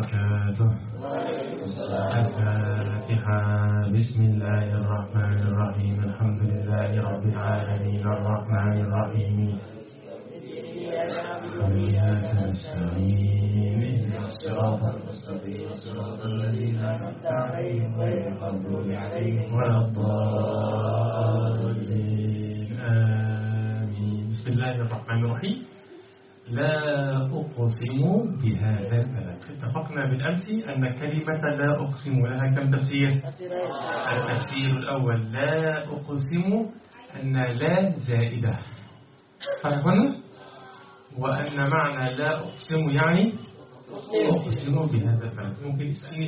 وبركاته. الفاتحة. بسم الله الرحمن الرحيم. الحمد لله رب العالمين الرحمن الرحيم وإياك نستعين اهدنا الصراط المستقيم صراط الذين أنعمت عليهم غير المغضوب عليهم ولا الضالين آمين. بسم الله الرحمن الرحيم. لا أقسم بهذا البلد. اتفقنا بالأمس أن كلمة لا أقسم لها كم تفسير؟ التفسير الأول لا أقسم أن لا زائدة، فهمنا؟ وأن معنى لا أقسم يعني أقسم بهذا البلد. ممكن اسألني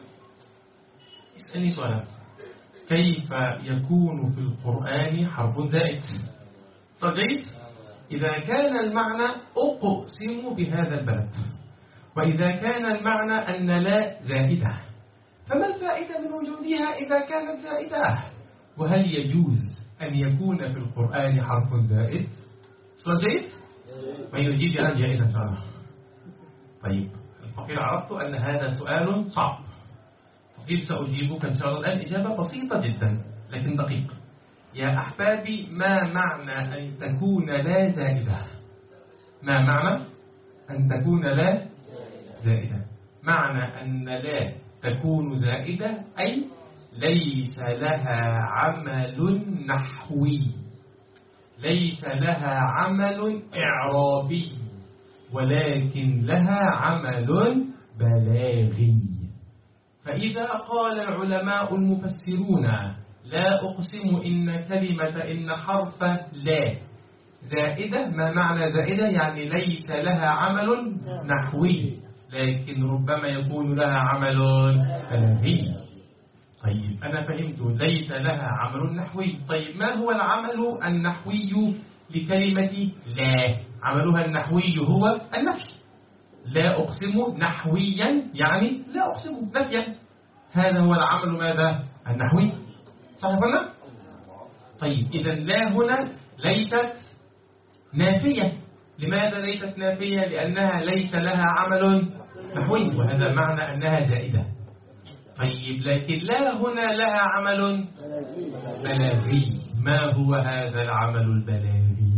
سؤالا كيف يكون في القرآن حرف زائد؟ طيب إذا كان المعنى أقسم بهذا البلد، وإذا كان المعنى أن لا زائدة، فما الفائدة من وجودها إذا كانت زائدة؟ وهل يجوز أن يكون في القرآن حرف زائد؟ صحيح؟ من يجيب أنا جائزة إن شاء الله. طيب الفقير، عرفت أن هذا سؤال صعب، فقير سأجيبك إن شاء الله الآن إجابة بسيطة جدا لكن دقيقة. يا أحبابي، ما معنى أن تكون لا زائدة؟ ما معنى أن تكون لا زائدة؟ معنى أن لا تكون زائدة أي ليس لها عمل نحوي، ليس لها عمل إعرابي، ولكن لها عمل بلاغي. فإذا قال العلماء المفسرون لا أقسم إن كلمة إن حرف لا زائدة، ما معنى زائدة؟ يعني ليس لها عمل نحوي، لكن ربما يكون لها عمل بلاغي. طيب أنا فهمت ليس لها عمل نحوي. طيب ما هو العمل النحوي لكلمة لا؟ عملها النحوي هو النفي. لا أقسم نحويا يعني لا أقسم نفيا، هذا هو العمل ماذا؟ النحوي، صحيح ولا؟ طيب إذا لا هنا ليست نافية. لماذا ليست نافية؟ لأنها ليس لها عمل نحوي، وهذا معنى أنها زائدة. طيب لكن لا هنا لها عمل بلاغي. ما هو هذا العمل البلاغي؟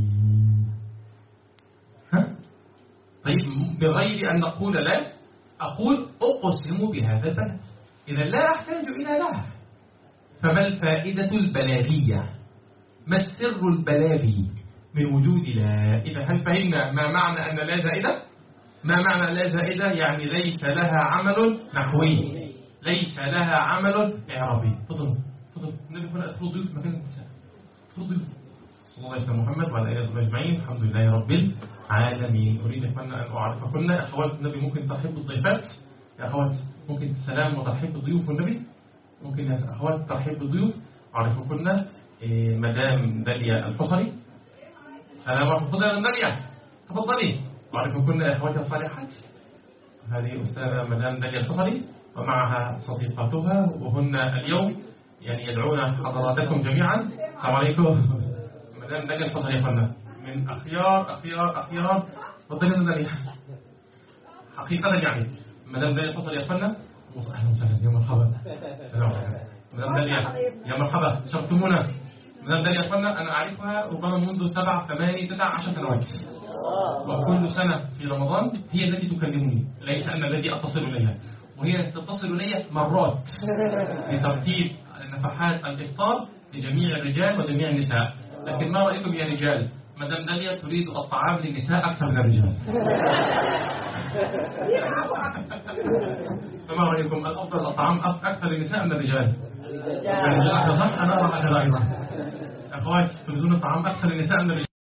طيب بغير أن نقول لا، أقول أقسم بهذا البلد، إذا لا أحتاج إلى لا. فما الفائدة البلاغية؟ ما السر البلاغي من وجود لا؟ إذا هل فهمنا ما معنى أن لا زائدة؟ ما معنى لا زائدة؟ يعني ليس لها عمل نحوي، ليس لها عمل إعرابي. تفضل النبي هنا أدخل ضيوف مكان النساء. أدخل ضيوف. صلى الله عليه محمد وعلى آله وصحبه أجمعين. الحمد لله رب العالمين. أريد أن أعرفكن أخوات النبي ممكن ترحب بالضيفات. يا أخوات ممكن السلام وترحيب بالضيوف والنبي. ممكن يا أخوات ترحيب بالضيوف. أعرفكن مدام داليا الحصري. سلام ورحمة الله داليا، تفضلي. أعرفكن أخواتي الصالحات. هذه أستاذة مدام داليا الحصري ومعها صديقاتها، وهن اليوم يعني يدعون حضراتكم جميعا. السلام عليكم. مدام داليا الحصري يا فندم من أخيار فضلنا داليا حقيقة، يعني مدام داليا الحصري يا فندم. أهلا وسهلا، يا مرحبا. مدام داليا يا مرحبا، شرفتمونا. مدام داليا يا فندم أنا أعرفها ربما منذ 7 8 9 10 سنوات، وكل سنة في رمضان هي التي تكلمني، ليس أنا الذي أتصل إليها، وهي تتصل إلي مرات لترتيب نفحات الإفطار لجميع الرجال وجميع النساء. لكن ما رأيكم يا رجال؟ مدام داليا تريد الطعام للنساء أكثر من الرجال. فما رأيكم؟ الأفضل الطعام أكثر للنساء من الرجال. أنا أرى هذا أيضا. أخوات تريدون الطعام أكثر للنساء من الرجال.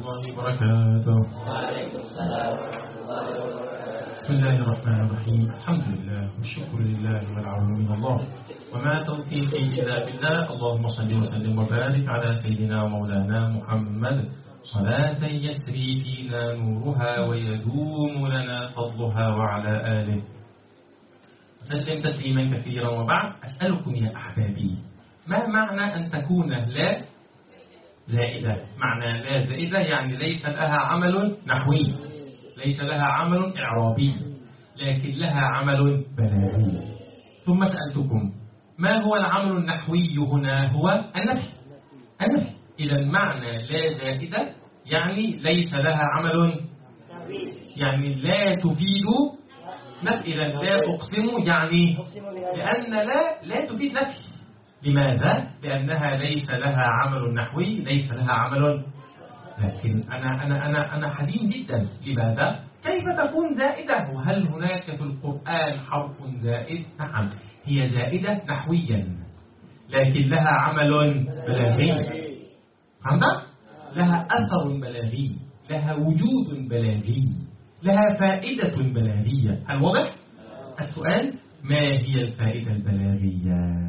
الله وبركاته. وعليكم السلام ورحمة الله وبركاته. بسم الله الرحمن الرحيم. الحمد لله والشكر لله والعون من الله وما توفيقي إلا بالله. اللهم صل وسلم وبارك على سيدنا ومولانا محمد صلاة يسري فينا نورها ويدوم لنا فضلها وعلى آله وسلم تسليما كثيرا. وبعد، أسألكم يا أحبابي، ما معنى أن تكون لا زائدة؟ معنى لا زائدة يعني ليس لها عمل نحوي، ليس لها عمل إعرابي، لكن لها عمل بلاغي. ثم سألتكم ما هو العمل النحوي هنا؟ هو النفي. إذا معنى لا زائدة يعني ليس لها عمل، يعني لا تفيد نفي. إذا لا أقسم يعني لأن لا تفيد نفي. لماذا؟ لأنها ليس لها عمل نحوي، ليس لها عمل. لكن أنا حزين جدا. لماذا؟ كيف تكون زائدة؟ وهل هناك في القرآن حرف زائد؟ نعم، هي زائدة نحويا لكن لها عمل بلاغي. فهمت؟ لها أثر بلاغي، لها وجود بلاغي، لها فائدة بلاغية. هل واضح؟ السؤال: ما هي الفائدة البلاغية؟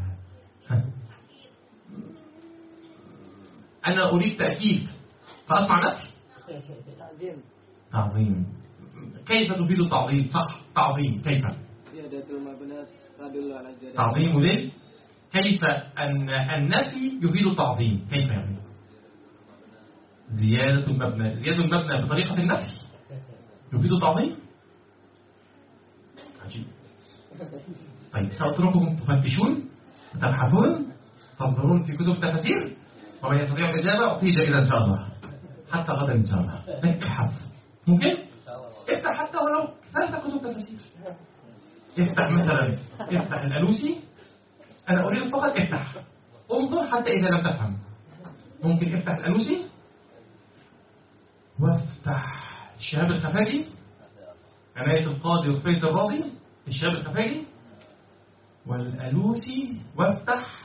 أنا أريد تأكيد فأسمع نفسي. تعظيم. كيف تفيد التعظيم؟ صح، تعظيم. كيف؟ تعظيم ليه؟ كيف أن النفي يفيد التعظيم؟ كيف يعني؟ زيادة المبنى بطريقة النفي يفيد التعظيم؟ عجيب. طيب، سأترككم تفتشون وتبحثون تنظرون في كتب تفاسير، ومن يستطيع الإجابة أعطيه جائزة إن شاء الله، حتى غدا إن شاء الله. ابحث، ممكن؟ افتح حتى ولو 3 كتب تفاسير. افتح مثلا، افتح الألوسي. أنا أريد فقط افتح، انظر حتى إذا لم تفهم. ممكن افتح الألوسي، وافتح الشهاب الخفاجي، عناية القاضي وفيت الراضي، الشهاب الخفاجي والألوسي، وافتح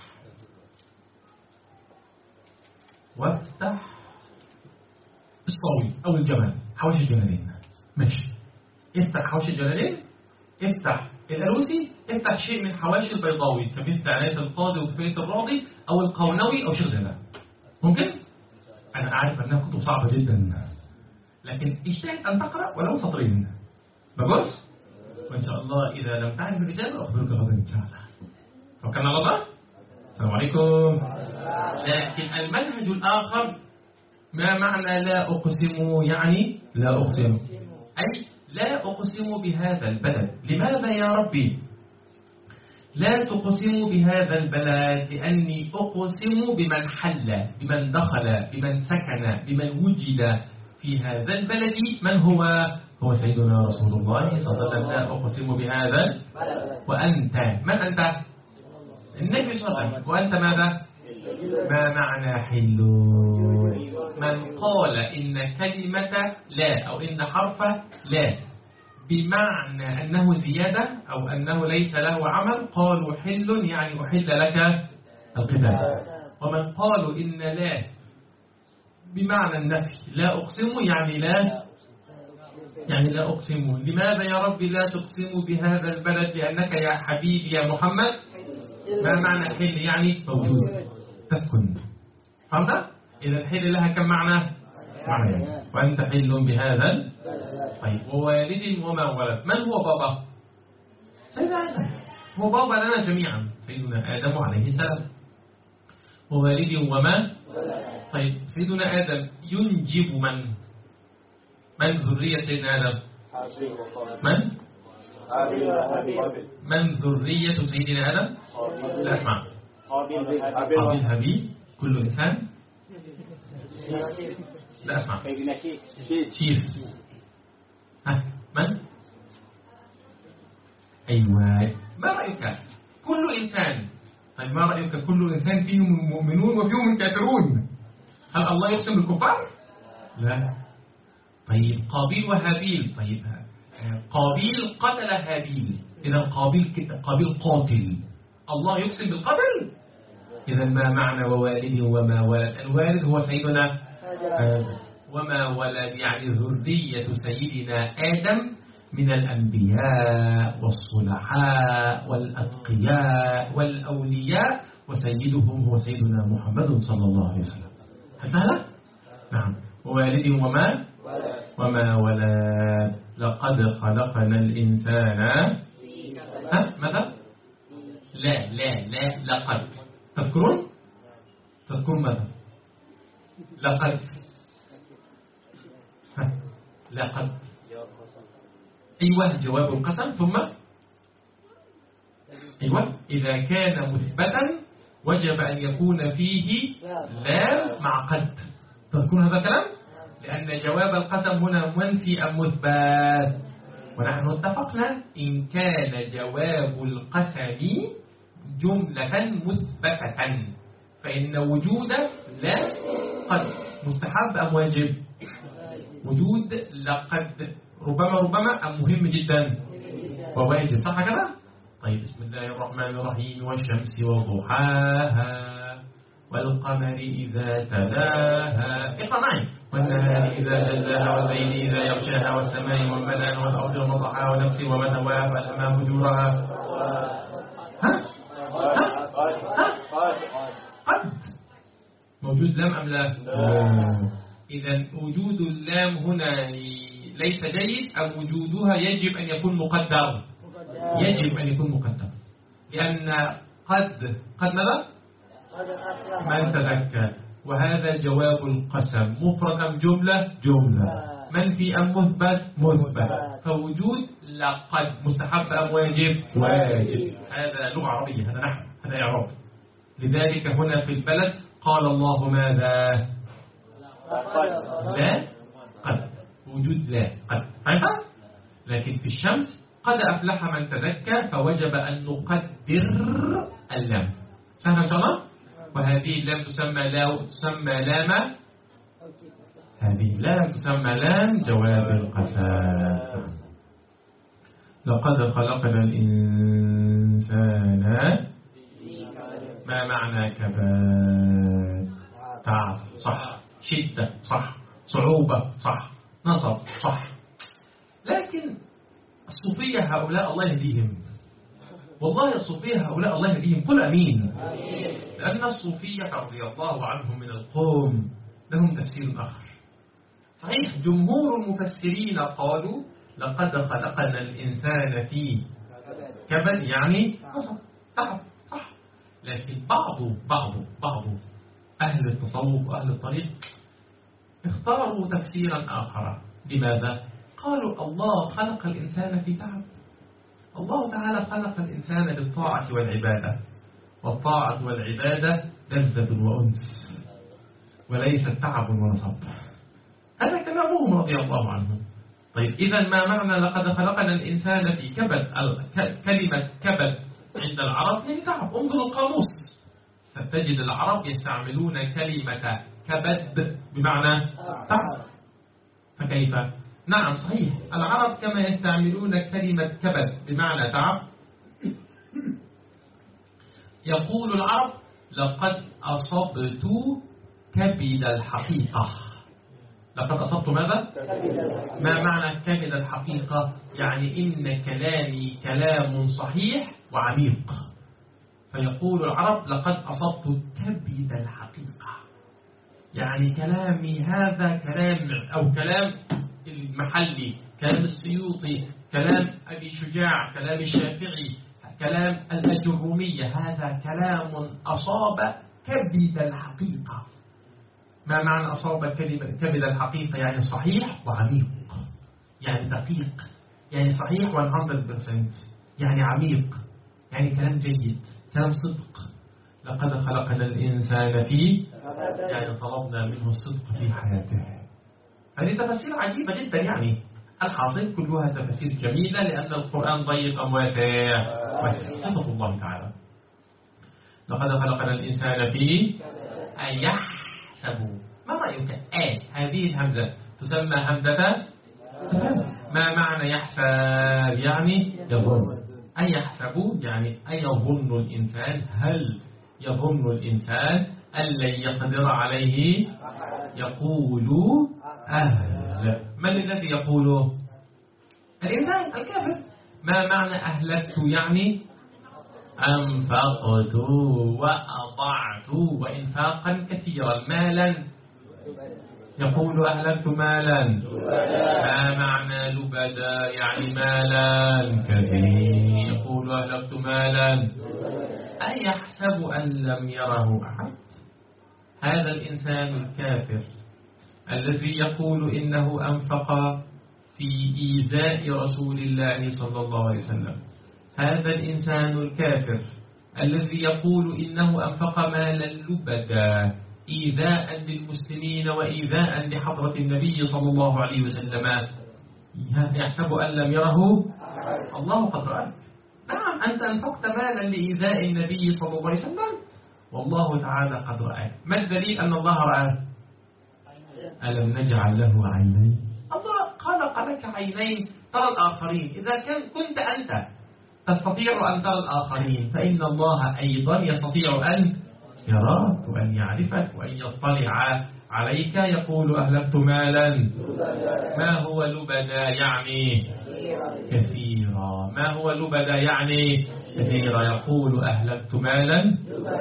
الصاوي أو الجمال، حواشي الجمالين. ماشي، افتح حواشي الجمالين، افتح الألوسي، افتح شيء من حواشي البيضاوي كمثل عناية القاضي وفيت الراضي أو القونوي أو شيخ زينب. ممكن؟ أنا أعرف أنها كتب صعبة جدا، لكن اجتهد أن تقرأ ولو سطرين. بجوز؟ وإن شاء الله إذا لم تعرف الإجابة أخبرك غدا إن شاء الله. وكان غدا؟ السلام عليكم. لكن المنهج الآخر، ما معنى لا أقسم؟ يعني لا أقسم، أي لا أقسم بهذا البلد. لماذا يا ربي لا تقسم بهذا البلد؟ لأني أقسم بمن حل، بمن دخل، بمن سكن، بمن وجد في هذا البلد. من هو سيدنا رسول الله صلى الله عليه وسلم. لا أقسم بهذا. وأنت من أنت؟ النبي صلى الله عليه وسلم. وأنت ماذا؟ ما معنى حلون؟ من قال إن كلمة لا أو إن حرف لا بمعنى أنه زيادة أو أنه ليس له عمل قالوا حل، يعني أحل لك القتال. ومن قالوا إن لا بمعنى النفي، لا أقسم يعني لا أقسم. لماذا يا ربي لا تقسم بهذا البلد؟ لأنك يا حبيبي يا محمد. ما معنى حل؟ يعني موجود، تسكن. فهمت؟ إذا الحل لها كم معنى؟ معنى. وأنت حل بهذا. طيب، ووالد وما ولد. من هو بابا؟ سيدنا آدم. هو بابا لنا جميعا، سيدنا آدم عليه السلام. ووالد وما. طيب، سيدنا آدم ينجب من ذرية سيدنا آدم؟ من ذرية سيدنا آدم؟ لا أسمع. قابيل، هابيل، كل إنسان. لا أسمع. شير. من؟ أيوة. ما رأيك؟ كل إنسان. طيب، ما رأيك كل إنسان فيهم مؤمنون وفيهم الكافرون؟ هل الله يقسم بالكفار؟ لا. طيب، قابيل وهابيل. طيب، قابيل قتل هابيل، إذا قابيل قاتل. الله يقسم بالقتل؟ إذا ما معنى ووالد وما ولد؟ الوالد هو سيدنا آدم. وما ولد يعني ذرية سيدنا آدم من الأنبياء والصلحاء والأتقياء والأولياء، وسيدهم هو سيدنا محمد صلى الله عليه وسلم. هل نعم. ووالد وما ولد. لقد خلقنا الإنسان ماذا؟ لا لقد. تذكرون ماذا؟ لقد أيوة جواب القسم. ثم أيوة إذا كان مثبتا وجب أن يكون فيه لام مع قد. تذكرون هذا الكلام؟ لأن جواب القسم هنا منفي أم مثبت، ونحن اتفقنا إن كان جواب القسم جملة مثبتة فإن وجود لا قد مستحب أم واجب؟ وجود لقد ربما أم مهم جدا وواجب، صح كده؟ طيب بسم الله الرحمن الرحيم. والشمس وضحاها والقمر إذا تلاها. اقرأ معي. والنهار إذا جلاها والليل إذا يغشاها والسماء وما بناها والأرض وما طحاها ونفس وما سواها فألهمها فجورها. قد موجود لام أم لا؟ إذا وجود اللام هنا ليس جيد أم وجودها يجب أن يكون مقدر؟ يجب أن يكون مقدر، لأن قد ماذا؟ من تذكر. وهذا جواب القسم مفرد أم جملة؟ منفي أم مثبت؟ فوجود لقد مستحب أم واجب؟ واجب. هذا لغة عربية، هذا نحو، هذا إعراب. لذلك هنا في البلد قال الله ماذا؟ لا قد. وجود لا قد. لكن في الشمس قد أفلح من تذكر، فوجب أن نقدر اللام. سهل إن شاء الله. وهذه اللام تسمى لام. هذه اللام تسمى لام جواب القسم. لقد خلقنا الإنسان. ما معنى كباد؟ تعب صح، شدة صح، صعوبة صح، نصب صح. لكن الصوفية هؤلاء الله يهديهم، والله الصوفية هؤلاء الله يهديهم. قل أمين. لأن الصوفية رضي الله عنهم من القوم لهم تفسير آخر. صحيح جمهور المفسرين قالوا لقد خلقنا الإنسان في كبد، يعني تعب صح. لكن بعض أهل التصوف وأهل الطريق اختاروا تفسيرا آخر. لماذا؟ قالوا الله خلق الإنسان في تعب. الله تعالى خلق الإنسان بالطاعة والعبادة، والطاعة والعبادة لذة وأنس وليس تعب ونصب. هذا كلامهم رضي الله عنهم. طيب إذا ما معنى لقد خلقنا الإنسان في كبد؟ كلمة كبد عند العرب يعني تعب. انظروا القاموس فتجد العرب يستعملون كلمة كبد بمعنى تعب. فكيف؟ نعم صحيح العرب كما يستعملون كلمة كبد بمعنى تعب. يقول العرب لقد أصبت كبد الحقيقة. لقد أصبت ماذا؟ ما معنى كبد الحقيقة؟ يعني إن كلامي كلام صحيح وعميق. فيقول العرب لقد أصبت كبد الحقيقة، يعني كلامي هذا كلام أو كلام المحلي، كلام السيوطي، كلام أبي شجاع، كلام الشافعي، كلام الأجرومية، هذا كلام أصاب كبد الحقيقة. ما معنى أصاب كبد الحقيقة؟ يعني صحيح وعميق، يعني دقيق، يعني صحيح 100%، يعني عميق، يعني كلام جيد، كلام صدق. لقد خلقنا الإنسان فيه، يعني طلبنا منه الصدق في حياته. هذه تفاسير عجيبة جدا. يعني الحاصل كلها تفاسير جميلة، لأن القرآن ضيق أم واسع؟ صدق الله تعالى. لقد خلقنا الإنسان فيه أيحسب. ما رأيك؟ هذه الهمزة تسمى همزة. ما معنى يحسب؟ يعني يظن. أيحسب يعني أيظن الإنسان، هل يظن الإنسان أن لن يقدر عليه؟ يقول أهل. من الذي يقوله؟ الإنسان الكافر. ما معنى أهلكت؟ يعني أنفقت وأضعت، وإنفاقا كثيرا. مالا يقول أهلكت مالا. ما معنى لبدا؟ يعني مالا كثير. يقول أهلكت مالا. أيحسب أن لم يره أحد؟ هذا الإنسان الكافر الذي يقول إنه أنفق في إيذاء رسول الله صلى الله عليه وسلم، هذا الإنسان الكافر الذي يقول إنه أنفق مالا لبدا إيذاء للمسلمين وإيذاء لحضرة النبي صلى الله عليه وسلم، يحسب أن لم يره الله قد رآه. نعم، أنت أنفقت مالا لإيذاء النبي صلى الله عليه وسلم والله تعالى قد رآه. ما الدليل أن الله رآه؟ ألم نجعل له عينين؟ الله خلق لك عينين ترى الآخرين. إذا كنت أنت تستطيع أن ترى الآخرين، فإن الله أيضا يستطيع أن يراك وأن يعرفك وأن يطلع عليك. يقول أهلكت مالا. ما هو لبدا؟ يعني كثيرا. ما هو لبدا؟ يعني كثيرا. يقول أهلكت مالا.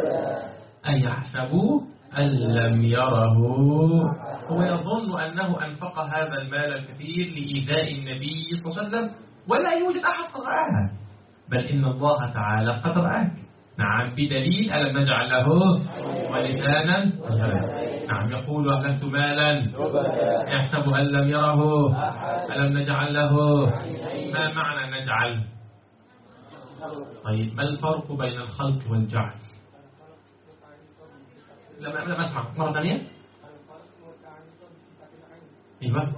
أيحسب أن لم يره؟ هو يظن أنه أنفق هذا المال الكثير لإيذاء النبي صلى الله عليه وسلم ولا يوجد أحد قد رآها، بل إن الله تعالى قد رآك. نعم، بدليل ألم نجعل له ولسانا. نعم، يقول أهلكت مالا. يحسب أن لم يره. ألم نجعل له. ما معنى نجعل؟ طيب، ما الفرق بين الخلق والجعل؟ لما أسمع مرة ثانية. ايوه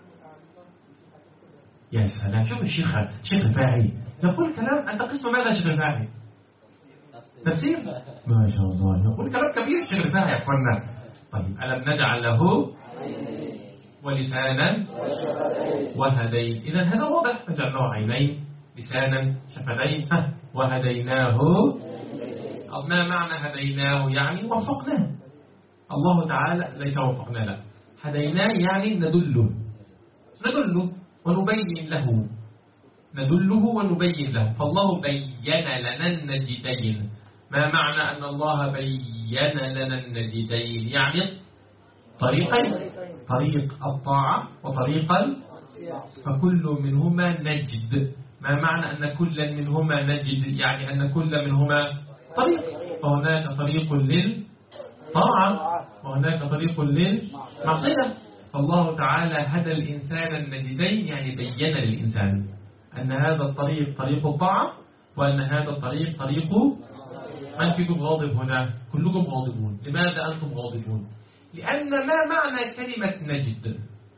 يا سلام. شوف الشيخ الفاعي يقول كلام. انت قسم ماذا شيخ الفاعي؟ تفسير ما شاء الله. يقول كلام كبير شيخ الفاعي يا اخوانا. طيب، ألم نجعل له ولسانا وهدين. اذا هذا واضح. نجعلناه عينين، لسانا، شفتين، وهديناه. ما معنى هديناه؟ يعني وفقناه. الله تعالى ليس وفقنا له، هديناه يعني ندله ونبين له. ندله ونبين له. فالله بين لنا النجدين. ما معنى أن الله بين لنا النجدين؟ يعني طريقين، طريق الطاعة وطريق فكل منهما نجد. ما معنى أن كل منهما نجد؟ يعني أن كل منهما طريق. فهناك طريق للطاعة وهناك طريق للمعصية. فالله تعالى هدى الإنسان النجدين، يعني بين للإنسان أن هذا الطريق طريق الطاعة وأن هذا الطريق طريق. من فيكم غاضب هنا؟ كلكم غاضبون. لماذا أنتم غاضبون؟ لأن ما معنى كلمة نجد؟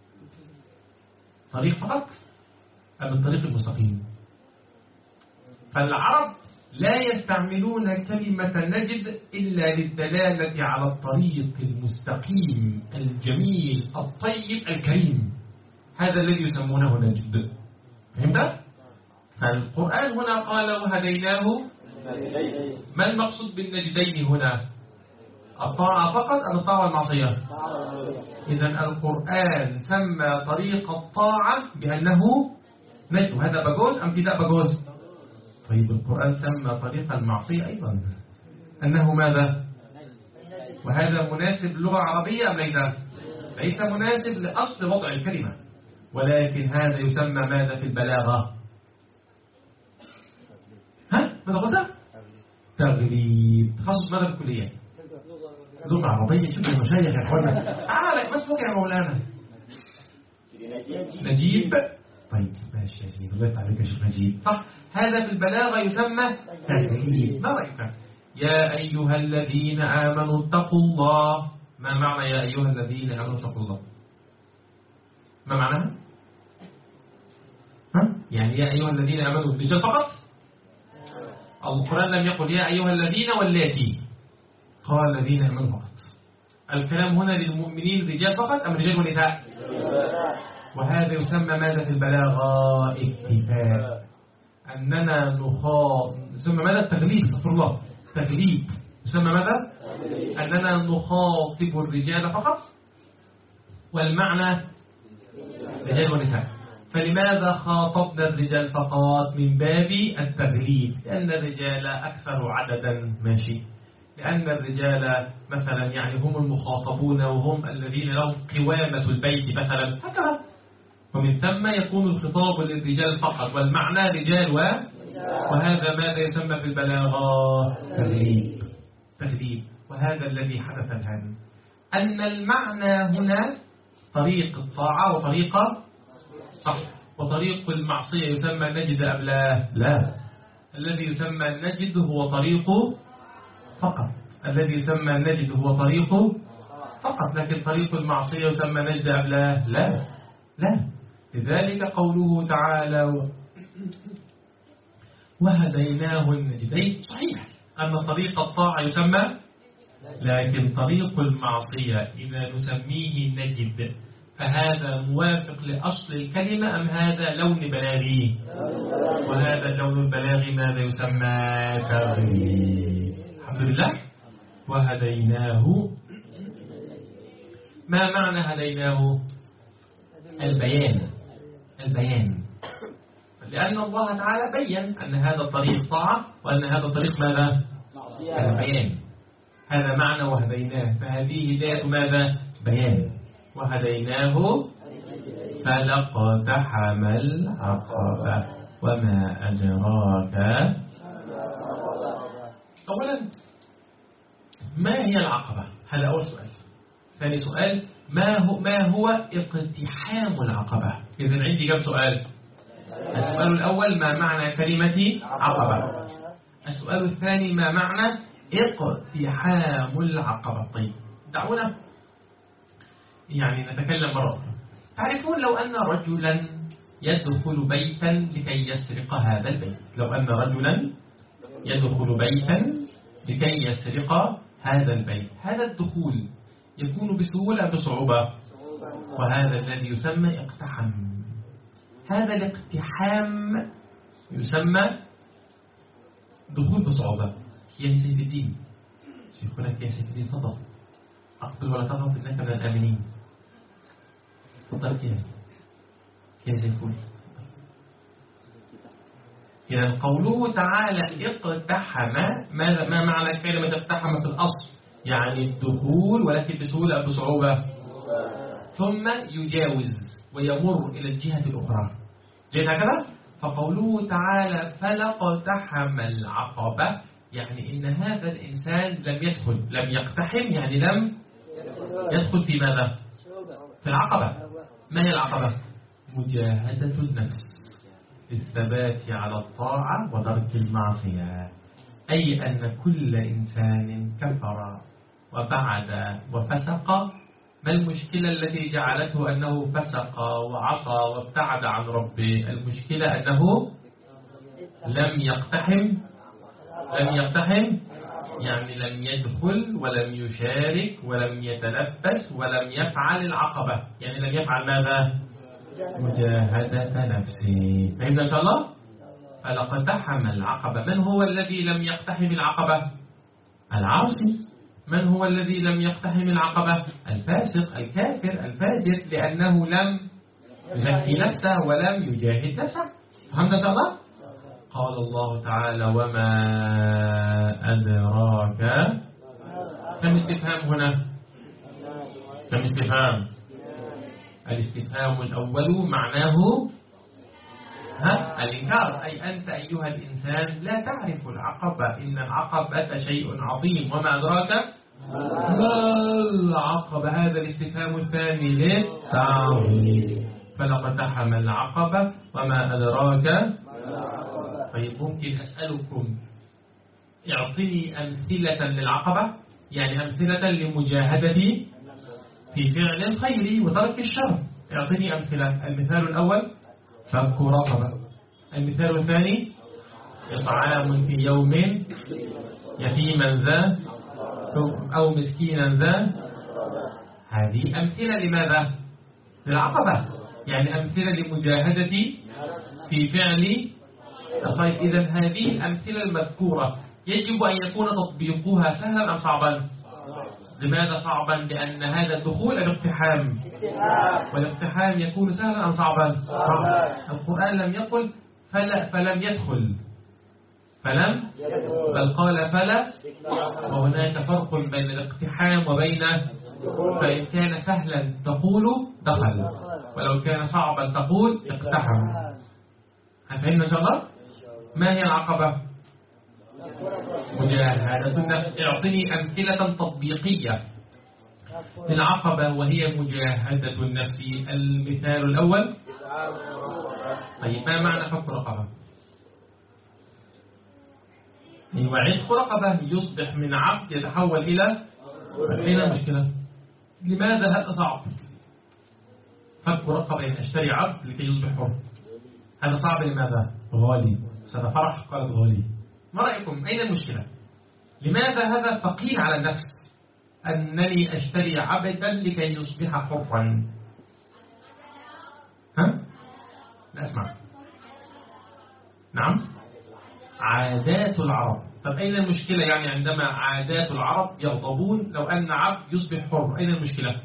طريق فقط أم الطريق المستقيم؟ فالعرب لا يستعملون كلمة نجد إلا للدلالة على الطريق المستقيم الجميل الطيب الكريم. هذا الذي يسمونه نجد. فهمت؟ فالقرآن هنا قال وهديناه. ما المقصود بالنجدين هنا؟ الطاعة فقط أم الطاعة والمعصية؟ إذن القرآن سمى طريق الطاعة بأنه نجد. هذا بجوز أم فداء بجوز؟ طيب، القرآن سمى طريق المعصية أيضا أنه ماذا؟ وهذا مناسب للغة العربية أم ليس مناسب لأصل وضع الكلمة، ولكن هذا يسمى ماذا في البلاغة؟ ماذا قلت؟ تغليب. تخصص ماذا في الكلية؟ لغة عربية. شوف المشايخ يا اخوانا. تعالك بس فوق يا مولانا. نجيب. طيب ماشي يا سيدي، الله يفتح عليك يا شيخ نجيب. صح، هذا في البلاغة يسمى تغليب. ما رأيك؟ يا أيها الذين آمنوا اتقوا الله. ما معنى يا أيها الذين آمنوا اتقوا الله؟ ما معناها؟ يعني يا أيها الذين آمنوا الرجال فقط؟ القرآن لم يقل يا أيها الذين واللاتي، قال الذين آمنوا فقط. الكلام هنا للمؤمنين رجال فقط أم رجال ونساء؟ وهذا يسمى ماذا في البلاغة؟ اكتفاء. أننا يسمى ماذا؟ التغليب. استغفر الله. تغليب يسمى ماذا؟ أننا نخاطب الرجال فقط. والمعنى رجال ونساء. فلماذا خاطبنا الرجال فقط؟ من باب التغليب، لأن الرجال أكثر عددا، ماشي، لأن الرجال مثلا يعني هم المخاطبون وهم الذين لهم قوامة البيت مثلا هكذا، ومن ثم يكون الخطاب للرجال فقط والمعنى رجال وهذا ماذا يسمى في البلاغة؟ تغليب. وهذا الذي حدث الآن، أن المعنى هنا طريق الطاعة وطريقة صح، وطريق المعصية يسمى النجد أم لا؟ لا، الذي يسمى النجد هو طريقه فقط، الذي يسمى النجد هو طريقه فقط، لكن طريق المعصية يسمى نجد أم لا؟ لا لا. لذلك قوله تعالى وهديناه النجدين، صحيح أن طريق الطاعة يسمى، لكن طريق المعصية إذا نسميه النجد فهذا موافق لأصل الكلمة أم هذا لون بلاغي؟ وهذا اللون البلاغي ماذا يسمى؟ تغليب. الحمد لله. وهديناه، ما معنى هديناه؟ البيان، لأن الله تعالى بيّن أن هذا الطريق طاعة وأن هذا الطريق ماذا؟ البيان. هذا معنى وهديناه، فهذه هداية ماذا؟ بيان. وهديناه فلاقتحم العقبة وما أدراك. أولا ما هي العقبة؟ هذا أول سؤال. ثاني سؤال ما هو اقتحام العقبة؟ إذن عندي كم سؤال؟ السؤال الأول ما معنى كلمة عقبة؟ السؤال الثاني ما معنى اقتحام العقبة؟ طيب دعونا يعني نتكلم مرة أخرى. تعرفون لو أن رجلا يدخل بيتا لكي يسرق هذا البيت، لو أن رجلا يدخل بيتا لكي يسرق هذا البيت، هذا الدخول يكون بسهولة بصعوبة، وهذا الذي يسمى اقتحم. هذا الاقتحام يسمى دخول بصعوبة. يا سيد الدين، شيخنا يا سيد الدين تفضل، أقبل ولا تغضب إنك من الآمنين. تفضل يا سيد الفل. إذا قوله تعالى اقتحم، ما معنى كلمة اقتحم في الأصل؟ يعني الدخول ولكن بسهولة أو بصعوبة، ثم يجاوز ويمر إلى الجهة الأخرى، جيد هكذا؟ فقوله تعالى فلاقتحم العقبة يعني إن هذا الإنسان لم يدخل، لم يقتحم يعني لم يدخل في ماذا؟ في العقبة. ما هي العقبة؟ مجاهدة النفس للثبات على الطاعة وترك المعصية، أي أن كل إنسان كفر وبعد وفسق. ما المشكلة التي جعلته أنه فسق وعصى وابتعد عن ربه؟ المشكلة أنه لم يقتحم يعني لم يدخل ولم يشارك ولم يتلبس ولم يفعل العقبة، يعني لم يفعل ماذا؟ مجاهدة نفسه. فهمنا إن شاء الله؟ فلاقتحم العقبة. من هو الذي لم يقتحم العقبة؟ العاصي. من هو الذي لم يقتحم العقبة؟ الفاسق الكافر الفاجر، لأنه لم يزكي نفسه ولم يجاهد نفسه. فهمنا إن شاء الله؟ قال الله تعالى وما أدراك. كم استفهام هنا؟ كم استفهام؟ الاستفهام الأول معناه الإنكار، أي أنت أيها الإنسان لا تعرف العقبة، إن العقبة شيء عظيم. وما أدراك ما العقبة؟ هذا الاستفهام الثاني للتعظيم. فلاقتحم العقبة وما أدراك. طيب ممكن أسألكم اعطني أمثلة للعقبة، يعني أمثلة لمجاهدة في فعل الخير وترك الشر. اعطني أمثلة. المثال الأول فك رقبة. المثال الثاني إطعام في يوم يتيما ذا أو مسكينا ذا. هذه أمثلة لماذا؟ للعقبة، يعني أمثلة لمجاهدة في فعل الخير. إذا هذه الأمثلة المذكورة يجب أن يكون تطبيقها سهلا أم صعبا؟ لماذا صعبا؟ لأن هذا الدخول الاقتحام، والاقتحام يكون سهلا أم صعبا؟ صعبا. القرآن لم يقل فلم يدخل، فلم، بل قال فلا، وهناك فرق بين الاقتحام وبين، فإن كان سهلا تقول دخل، ولو كان صعبا تقول اقتحم. هفهمنا إن شاء الله؟ ما هي العقبة؟ مجاهدة النفس. اعطني أمثلة تطبيقية للعقبة وهي مجاهدة النفس. المثال الأول، طيب ما معنى فك رقبة؟ وعتق رقبة، يصبح من عبد يتحول إلى، أين المشكلة؟ لماذا هذا صعب؟ فك رقبة يعني أشتري عبد لكي يصبح حر، هذا صعب. لماذا؟ غالي. هذا فرح، قالت غالي. ما رأيكم؟ أين المشكلة؟ لماذا هذا ثقيل على النفس أنني أشتري عبدا لكي يصبح حرا؟ ها؟ لا أسمع. نعم، عادات العرب. طب أين المشكلة يعني عندما عادات العرب يغضبون لو أن عبد يصبح حر؟ أين المشكلة؟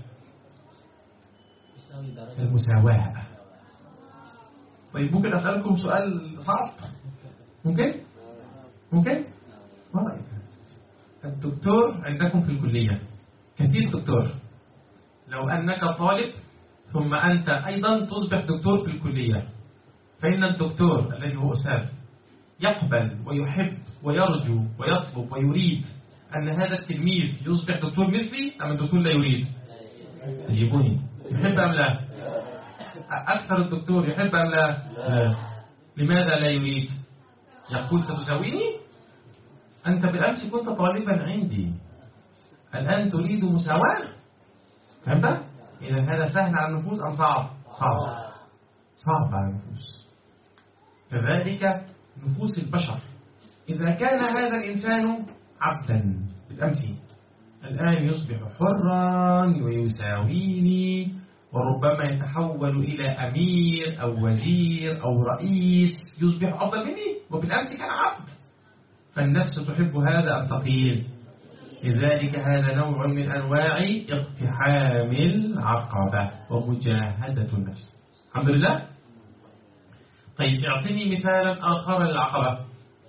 المساواة. طيب ممكن أسألكم سؤال صعب؟ ممكن؟ ما رأيك؟ الدكتور عندكم في الكلية كثير دكتور، لو أنك طالب ثم أنت أيضا تصبح دكتور في الكلية، فإن الدكتور الذي هو أستاذ يقبل ويحب ويرجو ويطلب ويريد أن هذا التلميذ يصبح دكتور مثلي، أم الدكتور لا يريد؟ يجيبوني، يحب أم لا؟ أكثر الدكتور يحب أم لا؟ لماذا لا يريد؟ يقول ستساويني؟ أنت بالأمس كنت طالبا عندي، الآن تريد مساواة؟ فهمت؟ إذا هذا سهل على النفوس أم صعب؟ صعب على النفوس. كذلك نفوس البشر، إذا كان هذا الإنسان عبدا بالأمس، الآن يصبح حرا ويساويني، وربما يتحول إلى أمير أو وزير أو رئيس، يصبح أفضل مني، وبالأمس كان عبد. فالنفس تحب هذا أم ثقيل؟ لذلك هذا نوع من أنواع اقتحام العقبة ومجاهدة النفس. الحمد لله. طيب اعطني مثالا آخر للعقبة.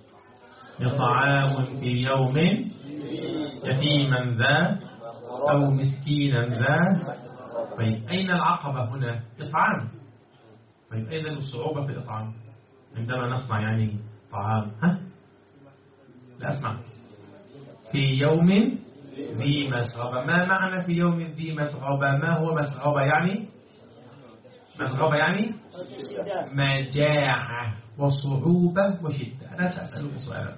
إطعام في يوم يتيما ذا أو مسكينا ذا. طيب أين العقبة هنا؟ إطعام. طيب أين الصعوبة في الإطعام عندما نصنع يعني طعام؟ لا أسمع. في يوم ذي مسغبة. ما معنى في يوم ذي مسغبة؟ ما هو مسغبة يعني؟ مسغبة يعني مجاعة وصعوبة وشدة. أنا سأسألك سؤالا.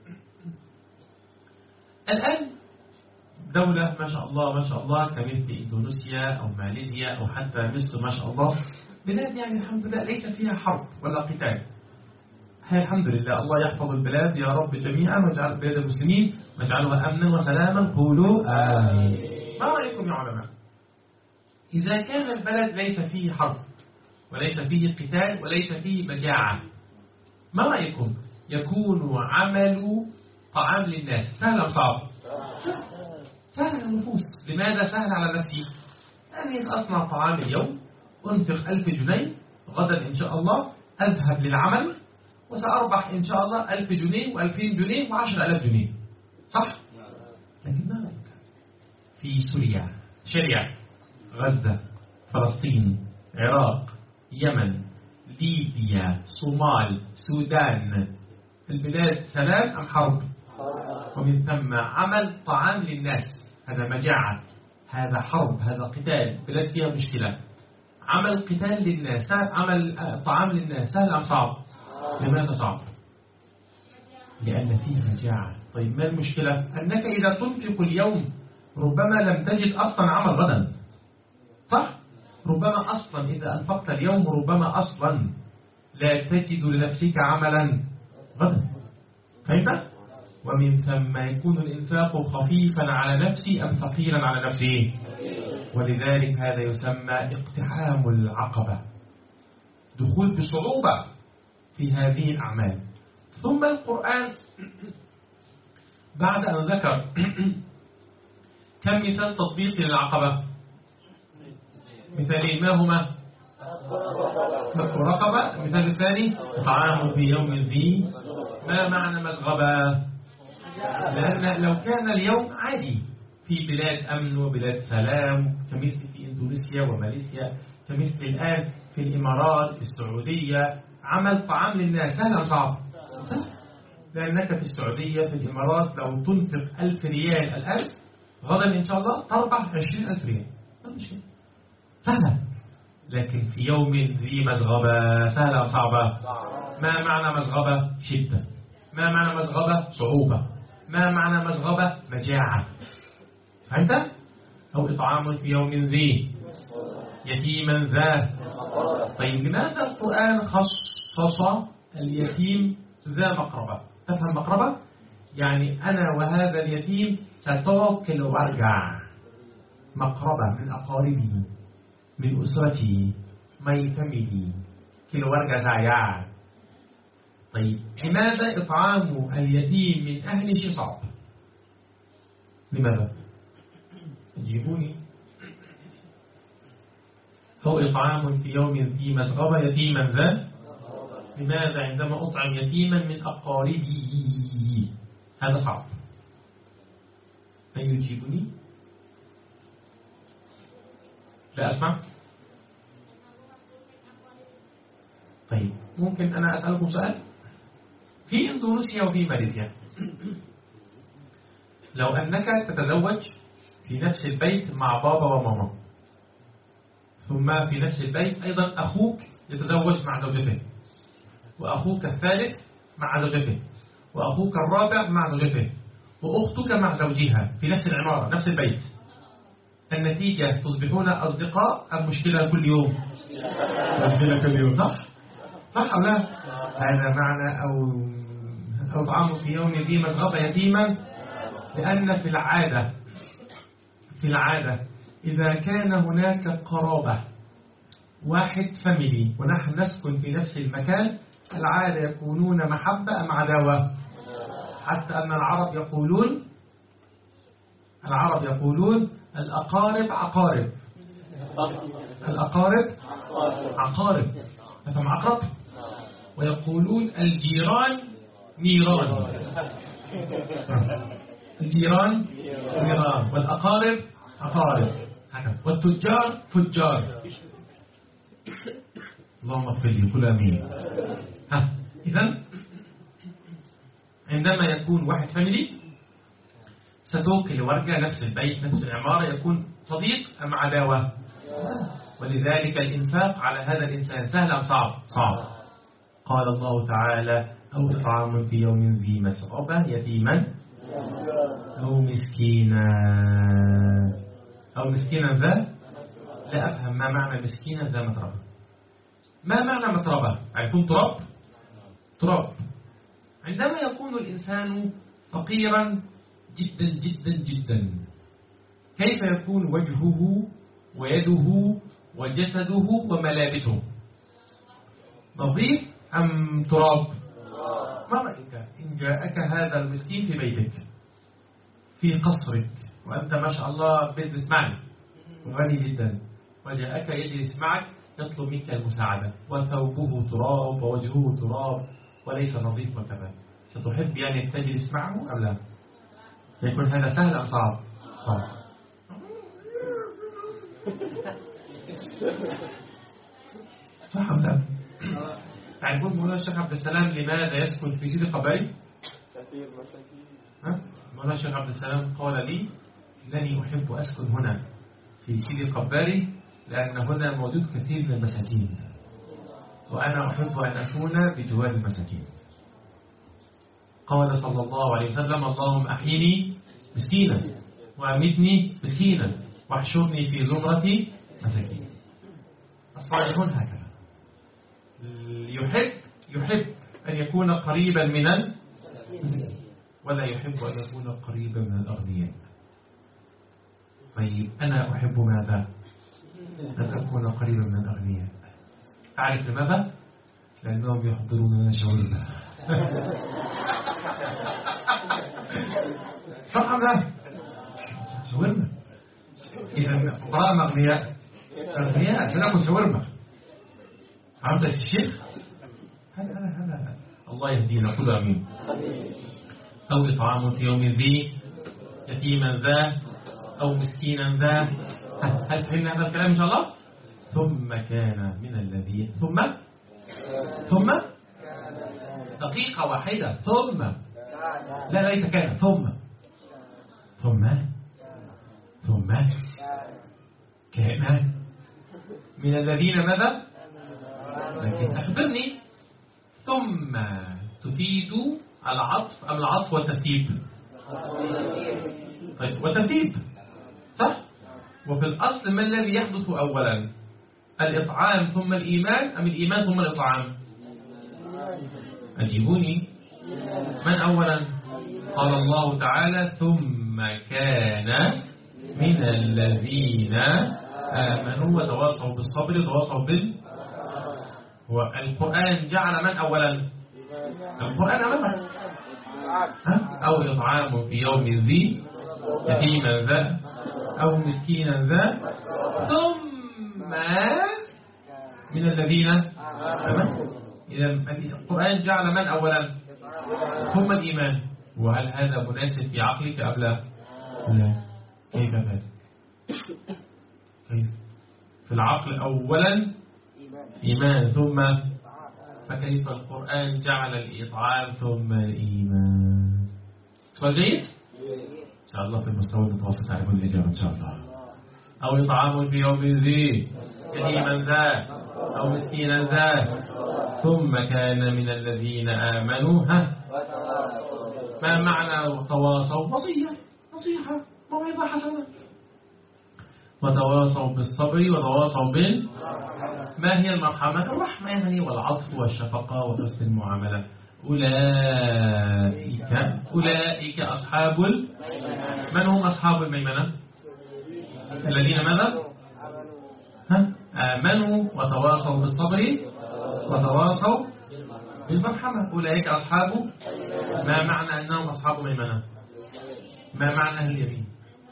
الآن دولة ما شاء الله كمثل إندونيسيا أو ماليزيا أو حتى مصر ما شاء الله، بلاد يعني الحمد لله ليس فيها حرب ولا قتال. هاي الحمد لله، الله يحفظ البلاد يا رب جميعا، واجعل بلاد المسلمين واجعلها أمنا وسلاما. قولوا آمين. ما رأيكم يا علماء؟ إذا كان البلد ليس فيه حرب وليس فيه قتال وليس فيه مجاعة، ما رأيكم يكون عمل طعام للناس سهل أم صعب؟ سهل على النفوس. لماذا سهل على نفسي؟ أنا أصنع طعام اليوم، أنفق 1000 جنيه، غدا إن شاء الله أذهب للعمل وسأربح إن شاء الله 1000 جنيه و2000 جنيه و10000 جنيه، صح؟ لكن ما رأيك في سوريا، شريعة، غزة، فلسطين، عراق، يمن، ليبيا، صومال، سودان، البلاد سلام أم حرب؟ ومن ثم عمل طعام للناس، هذا مجاعة، هذا حرب، هذا قتال، بلاد فيها مشكلة. عمل قتال للناس، عمل طعام للناس سهل أم صعب؟ لماذا صعب؟ لأن فيه مجاعة. طيب ما المشكلة؟ أنك إذا تنفق اليوم ربما لم تجد أصلا عمل غدا، صح؟ ربما أصلا إذا أنفقت اليوم ربما أصلا لا تجد لنفسك عملا غدا. فهمت؟ ومن ثم يكون الإنفاق خفيفا على نفسي أم ثقيلا على نفسي؟ ولذلك هذا يسمى اقتحام العقبة، دخول بصعوبة في هذه الأعمال. ثم القرآن بعد أن ذكر كم مثال تطبيقي للعقبة؟ مثالين، ما هما؟ رقبة. المثال الثاني إطعام في يوم ذي. ما معنى مسغبة؟ لأن لو كان اليوم عادي في بلاد أمن وبلاد سلام كمثل في إندونيسيا وماليزيا، كمثل الآن في الإمارات، في السعودية، عمل طعام للناس سهل أم صعب؟ لأنك في السعودية في الإمارات لو تنفق 1000 ريال الآن غدا إن شاء الله تربح 20,000 ريال، سهلة. لكن في يوم ذي مسغبة سهلة أم صعبة؟ ما معنى مسغبة؟ شدة. ما معنى مسغبة؟ صعوبة. ما معنى مسغبة؟ مجاعة. فهمت؟ أو إطعام في يوم ذي يتيما ذا. طيب لماذا القرآن خصص اليتيم ذا مقربة؟ تفهم مقربة؟ يعني أنا وهذا اليتيم ستوكل وارجع. مقربة من أقاربي، من أسرتي، my family، كيلو وارجع زايا. طيب لماذا إطعام اليتيم من أهل شيء صعب؟ لماذا؟ جيبوني. هو إطعام في يوم ذي مسغبة يتيما ذا. لماذا عندما أطعم يتيما من أقاربي هذا صعب؟ من يجيبني؟ لا أسمع. طيب ممكن أنا أسألكم سؤال؟ في إندونيسيا وفي ماليزيا لو أنك تتزوج في نفس البيت مع بابا وماما، ثم في نفس البيت أيضا أخوك يتزوج مع زوجته، وأخوك الثالث مع زوجته، وأخوك الرابع مع زوجته، وأختك مع زوجها في نفس العمارة نفس البيت، النتيجة تصبحون أصدقاء أم مشكلة كل يوم؟ مشكلة كل يوم، صح؟ صح أو لا؟ هذا معنى أو طعام في يوم ذي مسغبة يتيما. لأن في العادة إذا كان هناك قرابة واحد فاميلي ونحن نسكن في نفس المكان، العادة يكونون محبة أم عداوة؟ حتى أن العرب يقولون الأقارب عقارب. الأقارب عقارب. تفهم عقرب؟ ويقولون الجيران نيران. الجيران نيران والأقارب عقارب، والتجار فجار. اللهم اغفر لي كل أمين. إذن عندما يكون واحد فاميلي ستوكل ورقة نفس البيت نفس العمارة، يكون صديق أم عداوة؟ ولذلك الإنفاق على هذا الإنسان سهل أم صعب؟ صعب. قال الله تعالى أو إطعام في يوم ذي مسغبة يتيما أو مسكينا ذا. لا أفهم ما معنى مسكينا ذا متربة. ما معنى متربة؟ يكون تراب. عندما يكون الإنسان فقيرا جدا جدا جدا كيف يكون وجهه ويده وجسده وملابسه؟ نظيف أم تراب؟ ما رأيك إن جاءك هذا المسكين في بيتك في قصرك وأنت ما شاء الله بزنس مان وغني جدا، وجاءك يجلس معك يطلب منك المساعدة وثوبه تراب ووجهه تراب وليس نظيف وكذا، ستحب يعني تجلس معه أم لا؟ يكون هذا سهل أم صعب؟ صعب. صح أم لا؟ تعرفون مولانا الشيخ عبد السلام لماذا يسكن في سيدي قبائل؟ كثير مساكين. مولانا الشيخ عبد السلام قال لي إنني أحب أسكن هنا في سيدي قبائل لأن هنا موجود كثير من المساكين، وأنا أحب أن أكون بجوار المساكين. قال صلى الله عليه وسلم اللهم أحيني مسكينا وأمتني مسكينا واحشرني في زمرة مساكين. الصالحون هكذا يحب أن يكون قريبا من ولا يحب أن يكون قريبا من الأغنياء. طيب أنا أحب ماذا؟ أن أكون قريبا من الأغنياء. أعرف لماذا؟ لأنهم يحضرون شاورما. صح أم لا؟ شاورما إذا فقراء أغنياء عشان آكل شاورما. عمد الشيخ هذا الله يهدينا كل أمين. أو إطعام في يوم ذي يتيما ذا أو مسكينا ذا. هل فهمنا هذا الكلام إن شاء الله؟ ثم كان من الذين ثم دقيقة واحدة ثم لا ليس كان ثم كان من الذين ماذا؟ لكن أخبرني ثم تفيد العطف أم العطف والترتيب؟ طيب والترتيب صح؟ وفي الأصل ما الذي يحدث أولا؟ الإطعام ثم الإيمان أم الإيمان ثم الإطعام؟ أجيبوني من أولا؟ قال الله تعالى ثم كان من الذين آمنوا وتواصوا بالصبر وتواصوا والقرآن جعل من أولا؟ القرآن أولا. أو إطعام في يوم ذي يتيما ذا أو مسكينا ذا ثم من الذين آمنوا. إذا القرآن جعل من أولا؟ ثم الإيمان. وهل هذا مناسب في عقلك أم لا؟ لا. كيف هذا؟ كيف؟ في العقل أولا إيمان ثم، فكيف القرآن جعل الإطعام ثم الإيمان؟ سؤال جيد؟ إن شاء الله في المستوى المتوسط تعرفون الإجابة إن شاء الله. أو إطعام في يوم ذي يتيما ذا أو مسكينا ذا ثم كان من الذين آمنوا. ما معنى تواصوا؟ نصيحة موعظة حسنة. وتواصوا بالصبر وتواصوا ما هي المرحمة؟ الرحمة يعني والعطف والشفقة وحسن المعاملة. أولئك أصحاب من هم أصحاب الميمنة؟ الذين ماذا؟ آمنوا وتواصوا بالصبر وتواصوا بالمرحمة. أولئك أصحاب. ما معنى أنهم أصحاب ميمنة؟ ما معنى أهل اليمين؟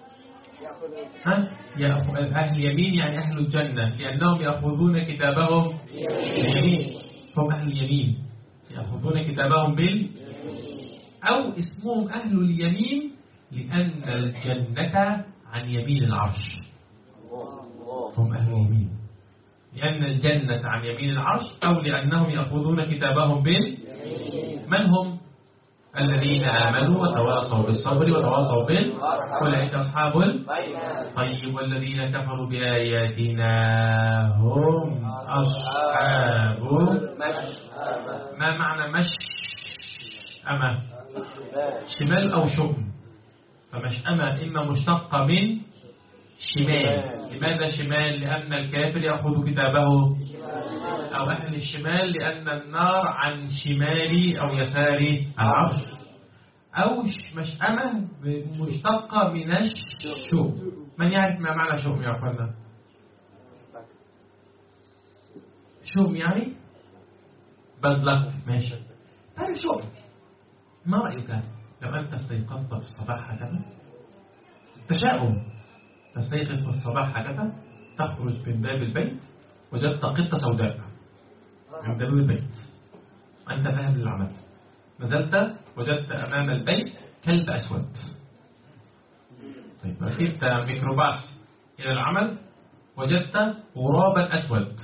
أهل اليمين يعني أهل الجنة، لأنهم يأخذون كتابهم باليمين. هم أهل اليمين يأخذون كتابهم أو اسمهم أهل اليمين لأن الجنة عن يمين العرش. هم أهل اليمين لأن الجنة عن يمين العرش أو لأنهم يأخذون كتابهم من هم؟ الذين آمنوا وتواصوا بالصبر وتواصوا أولئك أصحاب. طيب والذين كفروا بآياتنا هم أصحاب. ما معنى أما شمال أو شؤم؟ فمشأمة إما مشتقة من شمال. لماذا شمال؟ لأن الكافر يأخذ كتابه. أو أهل الشمال لأن النار عن شمال أو يسار العرش. أو مشأمة مشتقة من الشؤم. من يعرف ما معنى شؤم يا أخوانا؟ شؤم يعني بدلك. ماشي. تعرف شؤم؟ ما رأيك لو أنت استيقظت في الصباح هكذا تشاؤم، تستيقظ في الصباح هكذا تخرج من باب البيت وجدت قطة سوداء عند باب البيت، أنت ذاهب للعمل، نزلت وجدت أمام البيت كلب أسود. طيب ركبت ميكروباص إلى العمل وجدت غرابا أسود.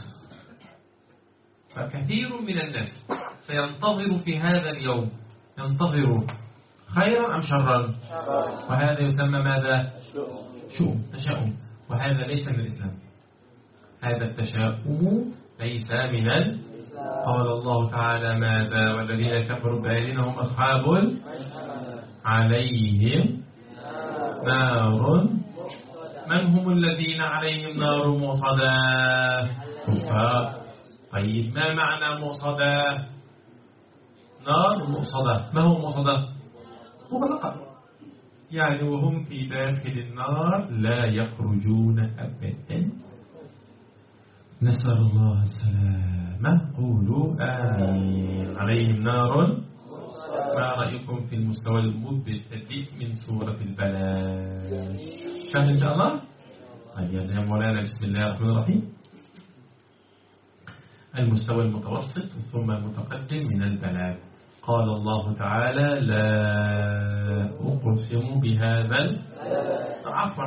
فكثير من الناس سينتظر في هذا اليوم، ينتظر خيرا أم شرا؟ وهذا يسمى ماذا؟ شؤم، تشاؤم. وهذا ليس من الإسلام. هذا التشاؤم ليس من قال الله تعالى ماذا؟ والذين كفروا بآياتنا هم أصحاب عليهم نار. من هم الذين عليهم نار موصدة؟ كفار. طيب ما معنى موصدة؟ نار موصدة. ما هو موصدة؟ مغلقة، يعني وهم في داخل النار لا يخرجون أبدا. نسأل الله السلامة. قولوا آمين. عليهم نار. ما رأيكم في المستوى المبتدئ من سورة البلاء؟ فهم إن شاء الله؟ طيب يا مولانا بسم الله الرحمن الرحيم. المستوى المتوسط ثم المتقدم من البلاغ. قال الله تعالى لا أقسم بهذا عفوا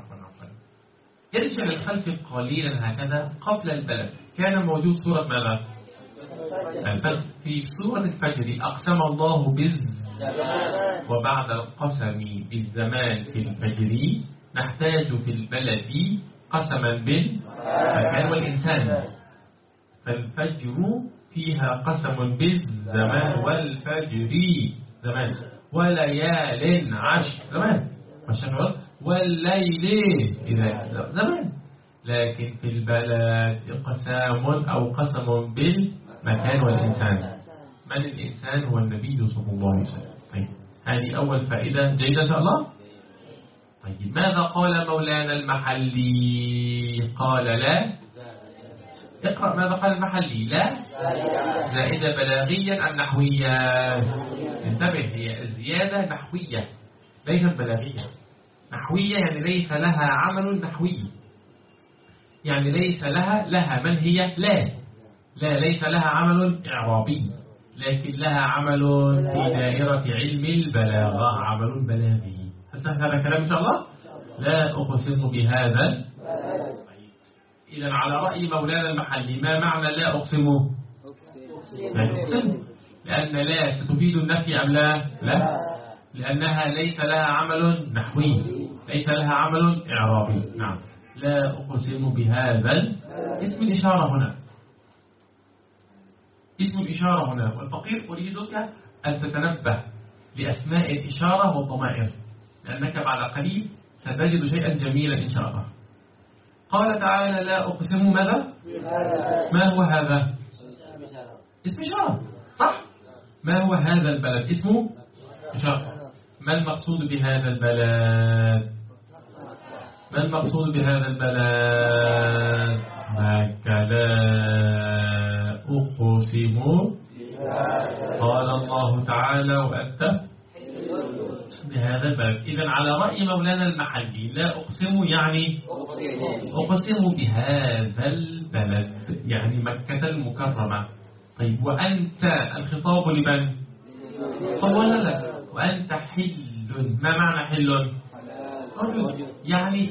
يرجع للخلف قليلا هكذا. قبل البلد كان موجود سورة ماذا؟ الفجر. في سورة الفجر أقسم الله وبعد القسم بالزمان في الفجر نحتاج في البلد قسما بالمكان والإنسان. فالفجر فيها قسم بالزمان والفجر زمان وليال عشر زمان والشهر والليل إذا زمان. لكن في البلد قسام أو قسم بالمكان والإنسان. من الإنسان؟ هو النبي صلى الله عليه وسلم. طيب هذه أول فائدة جيدة إن شاء الله. طيب ماذا قال مولانا المحلي؟ قال لا. اقرأ ماذا قال المحلي. لا زائدة بلاغيا أم نحوية؟ انتبه، هي الزيادة نحوية ليست بلاغية. نحوية يعني ليس لها عمل نحوي، يعني ليس لها من هي لا ليس لها عمل إعرابي، لكن لها عمل في دائرة علم البلاغة، عمل بلاغي. هل هذا الكلام إن شاء الله؟ لا أقسم بهذا. إذا على رأي مولانا المحلي ما معنى لا أقسم؟ يعني أقسم، لأن لا ستفيد النفي أم لا؟ لأنها ليس لها عمل نحوي، ليس لها عمل إعرابي. نعم لا أقسم بهذا اسم الإشارة هنا، اسم الإشارة هنا. والفقير أريدك أن تتنبه لأسماء الإشارة والضمائر، لأنك بعد قليل ستجد شيئا جميلا إن شاء الله. قال تعالى لا أقسم ماذا؟ ما هو هذا؟ اسم إشارة صح؟ ما هو هذا البلد؟ اسمه إشارة. ما المقصود بهذا البلد؟ ما المقصود بهذا البلد؟ مكة لا أقسم. قال الله تعالى وأنت بهذا البلد. إذن على رأي مولانا المحلي لا أقسم يعني أقسم بهذا البلد، يعني مكة المكرمة. طيب وأنت الخطاب لمن؟ طول لك. وأنت حل، ما معنى حل؟ يعني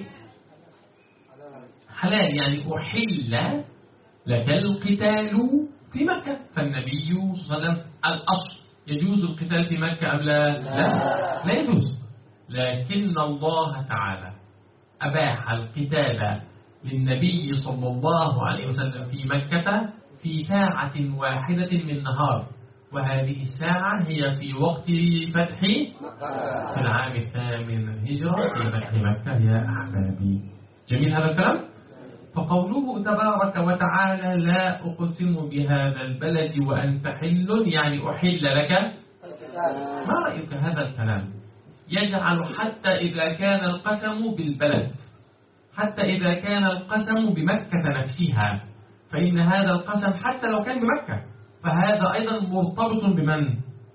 حلال، يعني أحل لك القتال في مكة. فالنبي صلى الله عليه وسلم الأصل يجوز القتال في مكة أم لا يجوز، لكن الله تعالى أباح القتال للنبي صلى الله عليه وسلم في مكة في ساعة واحدة من نهار، وهذه الساعة هي في وقت فتح في العام 8 الهجرة في فتح مكة يا أحبابي. جميل هذا الكلام؟ فقوله تبارك وتعالى لا أقسم بهذا البلد وأنت حل، يعني أحل لك. ما رأيك هذا الكلام؟ يجعل حتى إذا كان القسم بالبلد، حتى إذا كان القسم بمكة نفسها، فإن هذا القسم حتى لو كان بمكة فهذا أيضا مرتبط بمن؟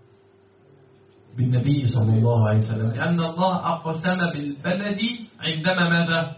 بالنبي صلى الله عليه وسلم، لأن الله أقسم بالبلد عندما ماذا؟